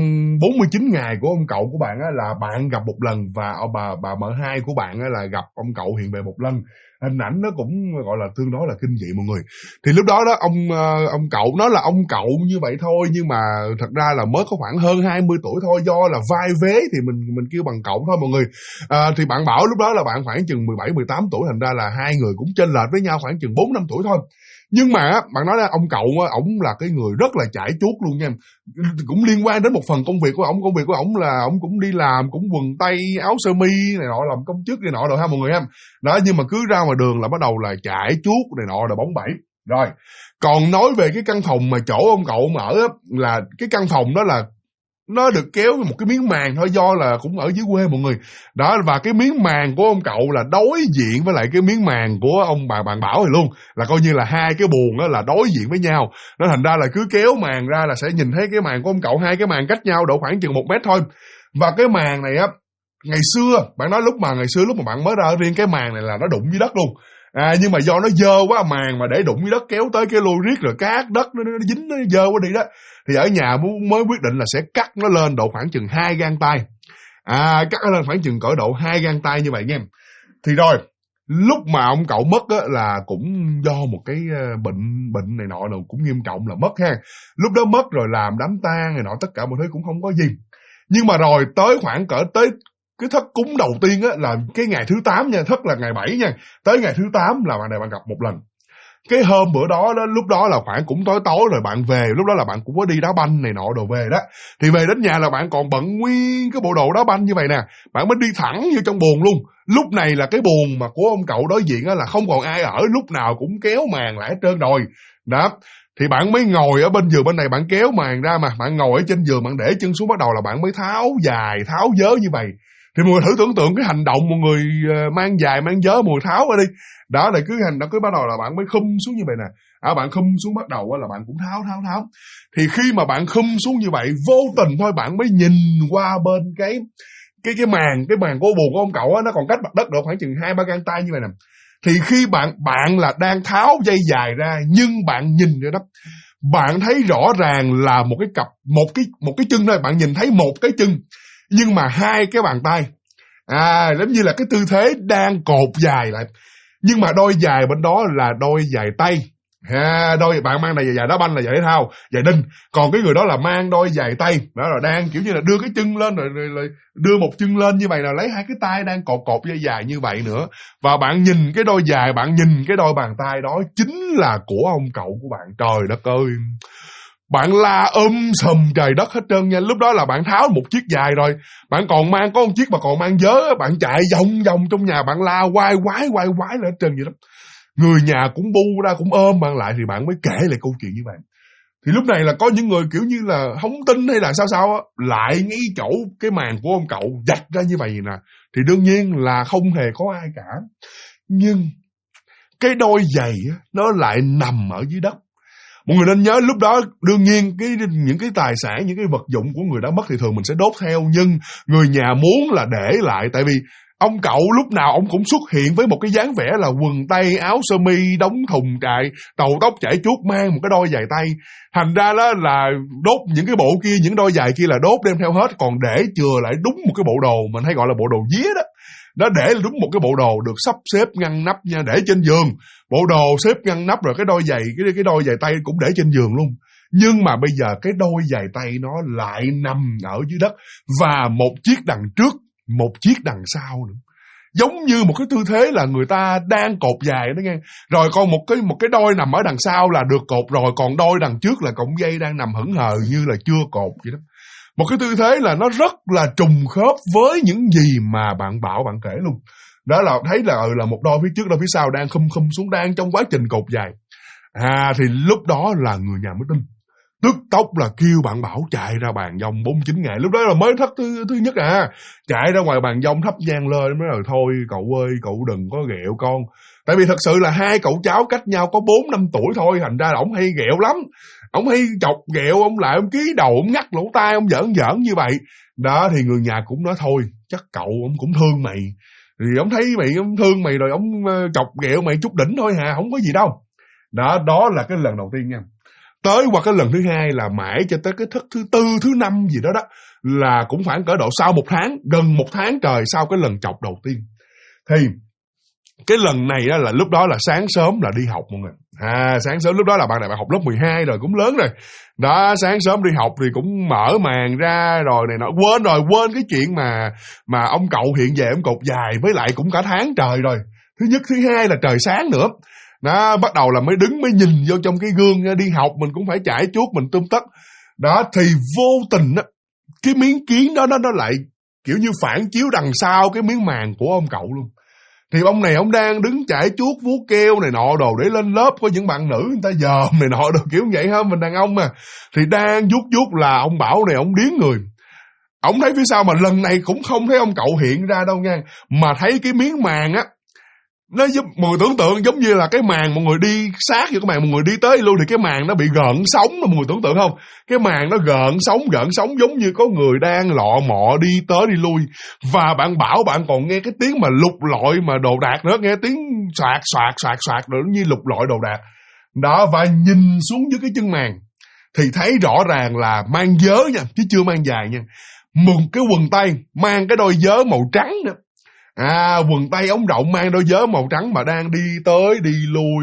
49 ngày của ông cậu của bạn á là bạn gặp một lần, và bà mợ hai của bạn á là gặp ông cậu hiện về một lần. Hình ảnh nó cũng gọi là tương đối là kinh dị mọi người. Thì lúc đó ông cậu nói là ông cậu như vậy thôi, nhưng mà thật ra là mới có khoảng hơn 20 tuổi thôi, do là vai vế thì mình kêu bằng cậu thôi mọi người. Thì bạn bảo lúc đó là bạn khoảng chừng 17-18 tuổi, thành ra là hai người cũng chênh lệch với nhau khoảng chừng 4-5 tuổi thôi. Nhưng mà bạn nói là ông cậu ổng là cái người rất là chải chuốt luôn nha. Cũng liên quan đến một phần công việc của ổng. Công việc của ổng là ổng cũng đi làm, cũng quần tây áo sơ mi này nọ, làm công chức này nọ rồi ha mọi người ha. Đó, nhưng mà cứ ra ngoài đường là bắt đầu là chải chuốt này nọ rồi bóng bẩy. Rồi, còn nói về cái căn phòng mà chỗ ông cậu ở á, là cái căn phòng đó là nó được kéo một cái miếng màn thôi, do là cũng ở dưới quê mọi người. Đó, và cái miếng màn của ông cậu là đối diện với lại cái miếng màn của ông bạn Bảo này luôn. Là coi như là hai cái buồng đó là đối diện với nhau. Nó thành ra là cứ kéo màn ra là sẽ nhìn thấy cái màn của ông cậu, hai cái màn cách nhau độ khoảng chừng 1 mét thôi. Và cái màn này á, ngày xưa, bạn nói lúc mà bạn mới ra riêng cái màn này là nó đụng dưới đất luôn. Nhưng mà do nó dơ quá, màn mà để đụng dưới đất kéo tới cái lôi riết rồi cát đất nó dính, nó dơ quá đi đó. Thì ở nhà mới quyết định là sẽ cắt nó lên độ khoảng chừng 2 gang tay. Cắt nó lên khoảng chừng cỡ độ 2 gang tay như vậy nha. Thì rồi, lúc mà ông cậu mất á, là cũng do một cái bệnh này nọ cũng nghiêm trọng là mất ha. Lúc đó mất rồi làm đám tang này nọ, tất cả mọi thứ cũng không có gì. Nhưng mà rồi tới khoảng cỡ tới cái thất cúng đầu tiên á, là cái ngày thứ 8 nha, thất là ngày 7 nha. Tới ngày thứ 8 là bạn này bạn gặp một lần. Cái hôm bữa đó, lúc đó là khoảng cũng tối rồi bạn về, lúc đó là bạn cũng có đi đá banh này nọ đồ về đó. Thì về đến nhà là bạn còn bận nguyên cái bộ đồ đá banh như vậy nè, bạn mới đi thẳng vô trong buồng luôn. Lúc này là cái buồng mà của ông cậu đối diện á là không còn ai ở, lúc nào cũng kéo màn lại hết trơn rồi. Đó, thì bạn mới ngồi ở bên giường bên này, bạn kéo màn ra mà, bạn ngồi ở trên giường, bạn để chân xuống, bắt đầu là bạn mới tháo dài, tháo vớ như vậy. Thì mọi người thử tưởng tượng cái hành động mọi người mang dài, mang vớ, mọi người tháo ra đi. Đó là cứ hành động, cứ bắt đầu là bạn mới khum xuống như vậy nè. Bạn khum xuống bắt đầu là bạn cũng tháo. Thì khi mà bạn khum xuống như vậy, vô tình thôi bạn mới nhìn qua bên cái màn của buồng của ông cậu á, nó còn cách mặt đất độ khoảng chừng 2-3 gang tay như vậy nè. Thì khi bạn là đang tháo dây dài ra, nhưng bạn nhìn rồi đó, bạn thấy rõ ràng là một cái chân thôi, bạn nhìn thấy một cái chân, nhưng mà hai cái bàn tay, giống như là cái tư thế đang cột dài lại. Nhưng mà đôi giày bên đó là đôi giày tay. Đôi bạn mang này giày đá banh là giày thể thao, giày đinh. Còn cái người đó là mang đôi giày tay. Đó là đang kiểu như là đưa cái chân lên rồi đưa một chân lên như vậy, là lấy hai cái tay đang cột dây dài như vậy nữa. Và bạn nhìn cái đôi giày, bạn nhìn cái đôi bàn tay đó chính là của ông cậu của bạn. Trời đất ơi, bạn la sùm trời đất hết trơn nha. Lúc đó là bạn tháo một chiếc dài rồi, bạn còn mang có một chiếc mà còn mang vớ, bạn chạy vòng trong nhà, bạn la quay quái là hết trơn vậy đó. Người nhà cũng bu ra, cũng ôm bạn lại, thì bạn mới kể lại câu chuyện như vậy. Thì lúc này là có những người kiểu như là không tin hay là sao á, lại ngay chỗ cái màn của ông cậu vạch ra như vậy nè. Thì đương nhiên là không hề có ai cả. Nhưng cái đôi giày á, nó lại nằm ở dưới đất. Mọi người nên nhớ lúc đó đương nhiên những cái tài sản, những cái vật dụng của người đã mất thì thường mình sẽ đốt theo, nhưng người nhà muốn là để lại, tại vì ông cậu lúc nào ông cũng xuất hiện với một cái dáng vẻ là quần tây áo sơ mi đóng thùng trại, tàu tóc chảy chuốt, mang một cái đôi giày tay. Thành ra đó là đốt những cái bộ kia, những đôi giày kia là đốt đem theo hết, còn để chừa lại đúng một cái bộ đồ mình hay gọi là bộ đồ vía đó. Nó để đúng một cái bộ đồ được sắp xếp ngăn nắp nha, để trên giường. Bộ đồ xếp ngăn nắp rồi cái đôi giày, cái đôi giày tay cũng để trên giường luôn. Nhưng mà bây giờ cái đôi giày tay nó lại nằm ở dưới đất, và một chiếc đằng trước, một chiếc đằng sau nữa. giống như một cái tư thế là người ta đang cột dài đó nghe. Rồi còn một cái đôi nằm ở đằng sau là được cột rồi, còn đôi đằng trước là cọng dây đang nằm hững hờ như là chưa cột vậy đó. Một cái tư thế là nó rất là trùng khớp với những gì mà bạn Bảo bạn kể luôn. Đó là thấy là một đôi phía trước đôi phía sau đang khum xuống, đang trong quá trình cột dài. Thì lúc đó là người nhà mới tin. Tức tốc là kêu bạn Bảo chạy ra bàn dông 49 ngày. Lúc đó là mới thất thứ nhất chạy ra ngoài bàn dông thắp nhang lên mới rồi thôi cậu ơi, cậu đừng có ghẹo con. Tại vì thật sự là hai cậu cháu cách nhau có 4-5 tuổi thôi, thành ra là ông hay ghẹo lắm. Ông hay chọc ghẹo ông lại, ông ký đầu, ông ngắt lỗ tai, ông giỡn như vậy. Đó thì người nhà cũng nói thôi, chắc cậu ông cũng thương mày. Thì ông thấy mày, ông thương mày rồi ông chọc ghẹo mày chút đỉnh thôi không có gì đâu. Đó là cái lần đầu tiên nha. Tới qua cái lần thứ hai là mãi cho tới cái thất thứ tư, thứ năm gì đó là cũng khoảng cỡ độ sau 1 tháng, gần 1 tháng trời sau cái lần chọc đầu tiên. Thì cái lần này là lúc đó là sáng sớm là đi học mọi người. Sáng sớm lúc đó là bạn này bạn học lớp 12 rồi, cũng lớn rồi. Đó, sáng sớm đi học thì cũng mở màn ra rồi này nọ, quên cái chuyện mà ông cậu hiện về ông cột dài, với lại cũng cả tháng trời rồi. Thứ nhất, thứ hai là trời sáng nữa. Đó, bắt đầu là mới nhìn vô trong cái gương đi học, mình cũng phải chải chuốt, mình tươm tất. Đó, thì vô tình cái miếng kiến đó nó lại kiểu như phản chiếu đằng sau cái miếng màn của ông cậu luôn. Thì ông này ông đang đứng chải chuốt vuốt keo này nọ đồ để lên lớp, có những bạn nữ người ta dòm này nọ đồ kiểu vậy ha, mình đàn ông mà. Thì đang vuốt là ông Bảo này ông điếng người. Ông thấy phía sau mà lần này cũng không thấy ông cậu hiện ra đâu nha, mà thấy cái miếng màn nó giúp mọi người tưởng tượng giống như là cái màn mọi người đi sát vô cái màn mọi người đi tới luôn, thì cái màn nó bị gợn sóng đó, mọi người tưởng tượng không? Cái màn nó gợn sóng giống như có người đang lọ mọ đi tới đi lui. Và bạn Bảo bạn còn nghe cái tiếng mà lục lọi mà đồ đạc nữa, nghe tiếng soạt rồi như lục lọi đồ đạc. Đó, và nhìn xuống dưới cái chân màn thì thấy rõ ràng là mang vớ nha, chứ chưa mang dài nha. Một cái quần tây mang cái đôi vớ màu trắng nữa. Quần tây ống rộng mang đôi vớ màu trắng mà đang đi tới đi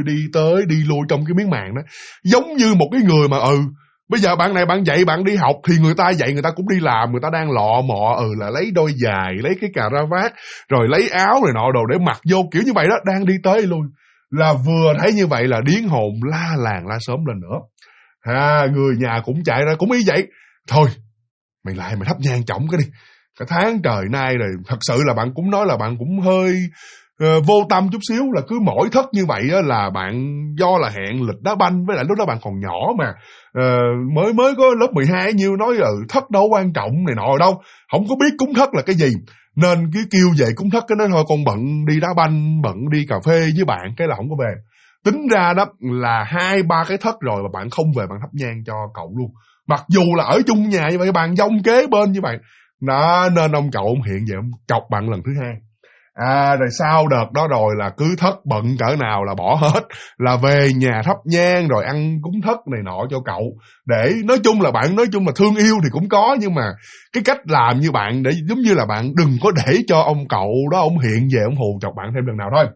lui trong cái miếng màn đó. Giống như một cái người mà bây giờ bạn này bạn dạy bạn đi học thì người ta dạy người ta cũng đi làm, người ta đang lọ mọ là lấy đôi giày, lấy cái cà ra vát, rồi lấy áo rồi nọ đồ để mặc vô kiểu như vậy đó, đang đi tới đi lui. Là vừa thấy như vậy là điếng hồn la làng la xóm lên nữa. Người nhà cũng chạy ra cũng ý vậy. Thôi, mày lại mày thắp nhang chổng cái đi. Cả tháng trời nay rồi, thật sự là bạn cũng nói là bạn cũng hơi vô tâm chút xíu, là cứ mỗi thất như vậy là bạn do là hẹn lịch đá banh, với lại lúc đó bạn còn nhỏ mà, mới có lớp 12 nhiêu, nói thất đâu quan trọng này nọ đâu, không có biết cúng thất là cái gì, nên cứ kêu về cúng thất cái nói thôi con bận đi đá banh, bận đi cà phê với bạn, cái là không có về. Tính ra đó là 2-3 cái thất rồi mà bạn không về bạn thắp nhang cho cậu luôn, mặc dù là ở chung nhà như vậy, bàn dông kế bên như vậy. Đó, nên ông cậu ông hiện về ông chọc bạn lần thứ hai. Rồi sau đợt đó rồi là cứ thất bận cỡ nào là bỏ hết, là về nhà thắp nhang rồi ăn cúng thất này nọ cho cậu. Để nói chung là thương yêu thì cũng có, nhưng mà cái cách làm như bạn để giống như là bạn đừng có để cho ông cậu đó ông hiện về ông hù chọc bạn thêm lần nào thôi.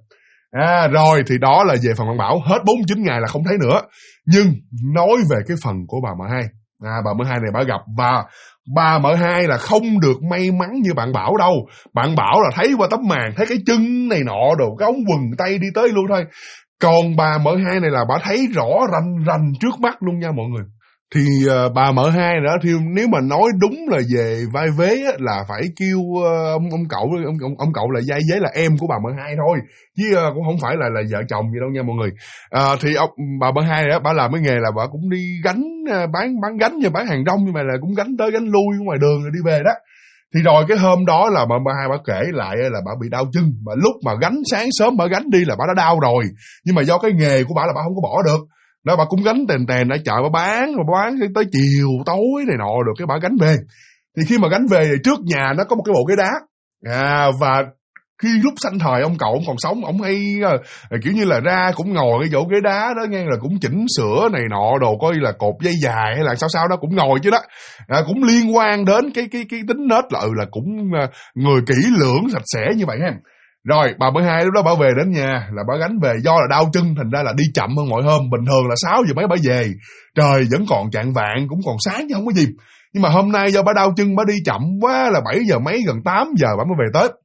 Rồi thì đó là về phần bạn Bảo, hết 49 ngày là không thấy nữa. Nhưng nói về cái phần của bà M2. Bà M2 này bà gặp, và bà M2 là không được may mắn như bạn Bảo đâu. Bạn Bảo là thấy qua tấm màn, thấy cái chân này nọ đồ, cái ống quần tay đi tới luôn thôi. Còn bà M2 này là bà thấy rõ rành trước mắt luôn nha mọi người. Thì bà M2 đó thì nếu mà nói đúng là về vai vế là phải kêu ông cậu là vai vế là em của bà M2 thôi, chứ cũng không phải là vợ chồng gì đâu nha mọi người. Thì bà M2 đó bà làm cái nghề là bà cũng đi gánh bán gánh như bán hàng rong, nhưng mà là cũng gánh tới gánh lui ngoài đường rồi đi về đó. Thì rồi cái hôm đó là bà M2 bà kể lại là bà bị đau chân, mà lúc mà gánh sáng sớm bà gánh đi là bà đã đau rồi, nhưng mà do cái nghề của bà là bà không có bỏ được. Đó, bà cũng gánh tèn ở chợ, bà bán tới chiều tối này nọ được cái bà gánh về. Thì khi mà gánh về thì trước nhà nó có một cái bộ ghế đá. Và khi lúc sanh thời ông cậu ông còn sống, ông hay kiểu như là ra cũng ngồi cái chỗ ghế đá đó nghe, là cũng chỉnh sửa này nọ đồ, coi là cột dây dài hay là sao đó cũng ngồi chứ đó. Cũng liên quan đến cái tính nết là cũng người kỹ lưỡng sạch sẽ như vậy ha. Rồi bà M2 lúc đó bà về đến nhà là bà gánh về, do là đau chân thành ra là đi chậm hơn mọi hôm. Bình thường là 6 giờ mấy bà về, trời vẫn còn chạng vạng, cũng còn sáng chứ không có gì. Nhưng mà hôm nay do bà đau chân bà đi chậm quá, là 7 giờ mấy gần 8 giờ bà mới về tới.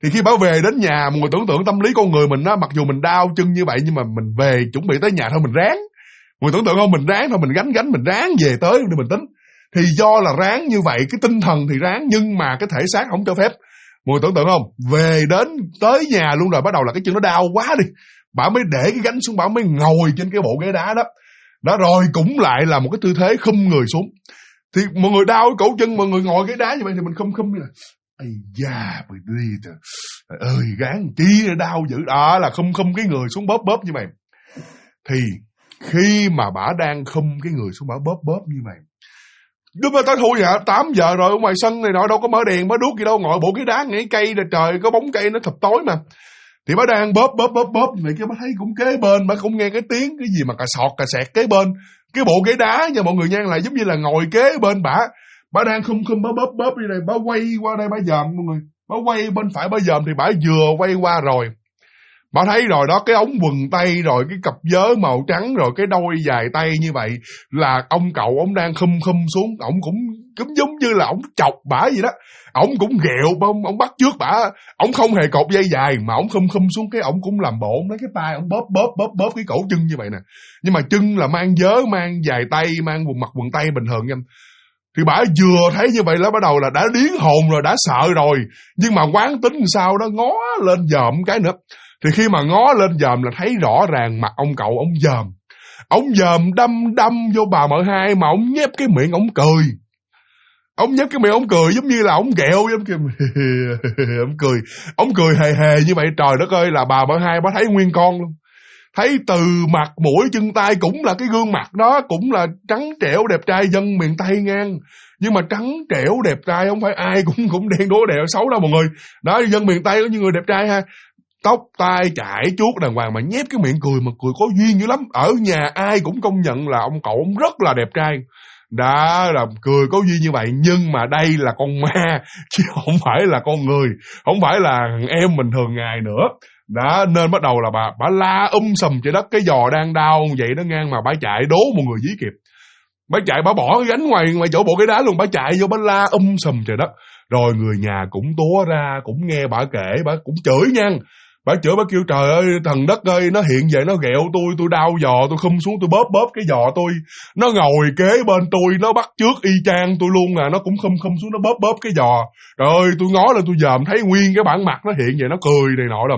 Thì khi bà về đến nhà, mọi người tưởng tượng tâm lý con người mình á, mặc dù mình đau chân như vậy nhưng mà mình về chuẩn bị tới nhà thôi mình ráng. Mọi người tưởng tượng không, mình ráng thôi, mình gánh mình ráng về tới để mình tính. Thì do là ráng như vậy, cái tinh thần thì ráng nhưng mà cái thể xác không cho phép. Mọi người tưởng tượng không, về đến tới nhà luôn rồi, bắt đầu là cái chân nó đau quá đi, bà mới để cái gánh xuống, bà mới ngồi trên cái bộ ghế đá đó. Đó rồi cũng lại là một cái tư thế khum người xuống. Thì mọi người đau cái cổ chân, mọi người ngồi ghế đá như vậy thì mình khum như là ây da, mày đi trời ơi, gán chi đau dữ. Đó là khum cái người xuống bóp như vậy. Thì khi mà bà đang khum cái người xuống, bà bóp như vậy, lúc đó tới thu vậy 8 giờ rồi, ở ngoài sân này nọ đâu có mở đèn mở đuốc gì đâu, ngồi bộ ghế đá ngay cây rồi, trời có bóng cây nó thập tối mà. Thì bà đang bóp vậy chứ bà thấy cũng kế bên, bà cũng nghe cái tiếng cái gì mà cà sọt cà sẹt kế bên cái bộ ghế đá nha mọi người nha, là giống như là ngồi kế bên bà đang khum bà bóp đi đây, bà quay qua đây bà dòm mọi người, bà quay bên phải bà dòm thì bà vừa quay qua rồi. Bà thấy rồi đó, cái ống quần tây rồi cái cặp vớ màu trắng rồi cái đôi dài tay như vậy là ông cậu ông đang khum xuống, ổng cũng giống như là ổng chọc bả vậy đó. Ổng cũng ghẹo, ông bắt trước bả, ổng không hề cột dây dài mà ổng khum xuống, cái ổng cũng làm bộ, ổng lấy cái tay ổng bóp cái cổ chân như vậy nè. Nhưng mà chân là mang vớ, mang dài tay, mang quần tây bình thường nha. Thì bả vừa thấy như vậy là bắt đầu là đã điếng hồn rồi, đã sợ rồi, nhưng mà quán tính sao đó ngó lên dòm cái nữa. Thì khi mà ngó lên dòm là thấy rõ ràng mặt ông cậu ông dòm đâm vô bà mợ hai mà ông nhép cái miệng ông cười. Ông nhép cái miệng ông cười giống như là ông ghẹo giống kiểu ông cười hề như vậy. Trời đất ơi, là bà mợ hai bà thấy nguyên con luôn. Thấy từ mặt mũi chân tay cũng là cái gương mặt đó, cũng là trắng trẻo đẹp trai dân miền Tây ngang. Nhưng mà trắng trẻo đẹp trai không phải ai cũng đen đố đẹp xấu đâu mọi người. Đó, dân miền Tây có những người đẹp trai ha. Tóc tai chải chuốt đàng hoàng mà nhép cái miệng cười mà cười có duyên dữ lắm. Ở nhà ai cũng công nhận là ông cậu ông rất là đẹp trai. Đã là cười có duyên như vậy, nhưng mà đây là con ma chứ không phải là con người, không phải là em mình thường ngày nữa. Đó, nên bắt đầu là bà la sầm trên đất, cái giò đang đau vậy đó ngang mà bà chạy đố một người dí kịp. Bà chạy, bà bỏ cái gánh ngoài chỗ bộ cái đá luôn, bà chạy vô bà la sầm trời đất. Rồi người nhà cũng túa ra, cũng nghe bà kể, bà cũng chửi nha. Bà chửi, bà kêu trời ơi thần đất ơi, nó hiện về nó ghẹo tôi đau giò, tôi khum xuống tôi bóp cái giò tôi, nó ngồi kế bên tôi, nó bắt trước y chang tôi luôn à, nó cũng khum xuống nó bóp cái giò. Trời ơi, tôi ngó lên tôi dòm thấy nguyên cái bản mặt nó hiện về, nó cười này nọ lắm.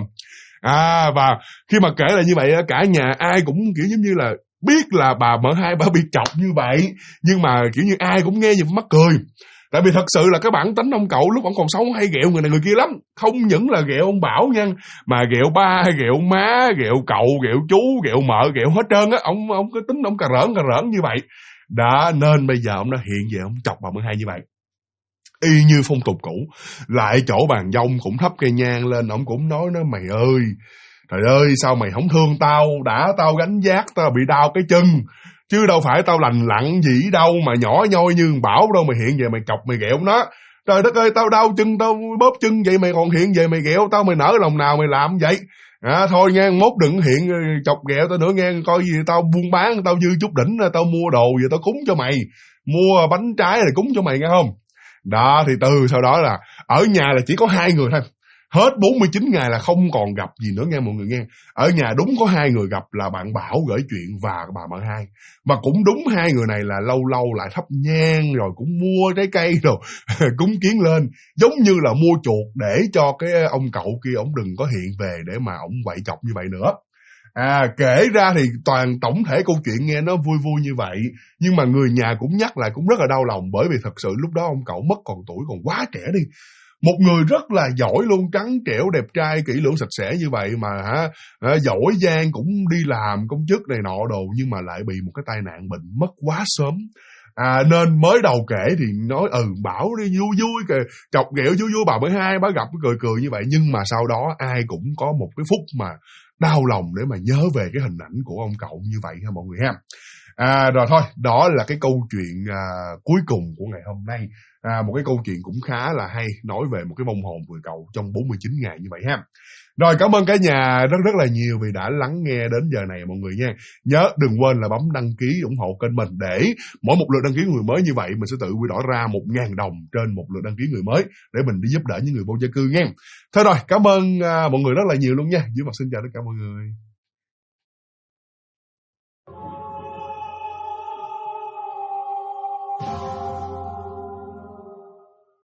Và khi mà kể là như vậy cả nhà ai cũng kiểu giống như là biết là bà mợ hai bà bị chọc như vậy, nhưng mà kiểu như ai cũng nghe như mắc cười. Tại vì thật sự là cái bản tính ông cậu lúc ông còn sống hay ghẹo người này người kia lắm. Không những là ghẹo ông Bảo nha, mà ghẹo ba, ghẹo má, ghẹo cậu, ghẹo chú, ghẹo mợ, ghẹo hết trơn á. Ông cái tính ông cà rỡn như vậy. Đã nên bây giờ ông đã hiện về ông chọc bà mợ hai như vậy. Y như phong tục cũ. Lại chỗ bàn dông cũng thắp cây nhang lên, ông cũng nói mày ơi, trời ơi sao mày không thương tao, đã tao gánh vác tao bị đau cái chân, chứ đâu phải tao lành lặn gì đâu mà nhỏ nhoi như Bảo đâu mà hiện về mày chọc mày ghẹo nó. Trời đất ơi, tao đau chân, tao bóp chân vậy mày còn hiện về mày ghẹo tao, mày nỡ lòng nào mày làm vậy. Thôi nha, mốt đừng hiện chọc ghẹo tao nữa nghe, coi gì tao buôn bán, tao dư chút đỉnh, tao mua đồ vậy tao cúng cho mày, mua bánh trái rồi cúng cho mày nghe không. Đó, thì từ sau đó là ở nhà là chỉ có 2 người thôi. Hết 49 ngày là không còn gặp gì nữa nghe mọi người nghe. Ở nhà đúng có 2 người gặp là bạn Bảo gửi chuyện và bà mợ hai. Và cũng đúng 2 người này là lâu lâu lại thắp nhang rồi cũng mua trái cây rồi cúng kiến lên. Giống như là mua chuộc để cho cái ông cậu kia ông đừng có hiện về để mà ông quậy chọc như vậy nữa. Kể ra thì tổng thể câu chuyện nghe nó vui như vậy, nhưng mà người nhà cũng nhắc lại cũng rất là đau lòng, bởi vì thật sự lúc đó ông cậu mất còn tuổi, còn quá trẻ đi. Một người rất là giỏi luôn, trắng trẻo, đẹp trai, kỹ lưỡng, sạch sẽ như vậy mà giỏi giang cũng đi làm công chức này nọ đồ, nhưng mà lại bị một cái tai nạn bệnh mất quá sớm. Nên mới đầu kể thì nói Bảo đi vui kìa, chọc ghẹo vui bà mới hai, bà gặp cười như vậy, nhưng mà sau đó ai cũng có một cái phút mà đau lòng để mà nhớ về cái hình ảnh của ông cậu như vậy ha mọi người ha. Rồi thôi, đó là cái câu chuyện cuối cùng của ngày hôm nay. Một cái câu chuyện cũng khá là hay, nói về một cái vong hồn vừa cầu trong 49 ngày như vậy ha. Rồi, cảm ơn cả nhà rất rất là nhiều vì đã lắng nghe đến giờ này mọi người nha. Nhớ đừng quên là bấm đăng ký ủng hộ kênh mình, để mỗi một lượt đăng ký người mới như vậy mình sẽ tự quy đổi ra 1.000 đồng trên một lượt đăng ký người mới để mình đi giúp đỡ những người vô gia cư nha. Thôi rồi, cảm ơn mọi người rất là nhiều luôn nha. Dưới mặt xin chào tất cả mọi người.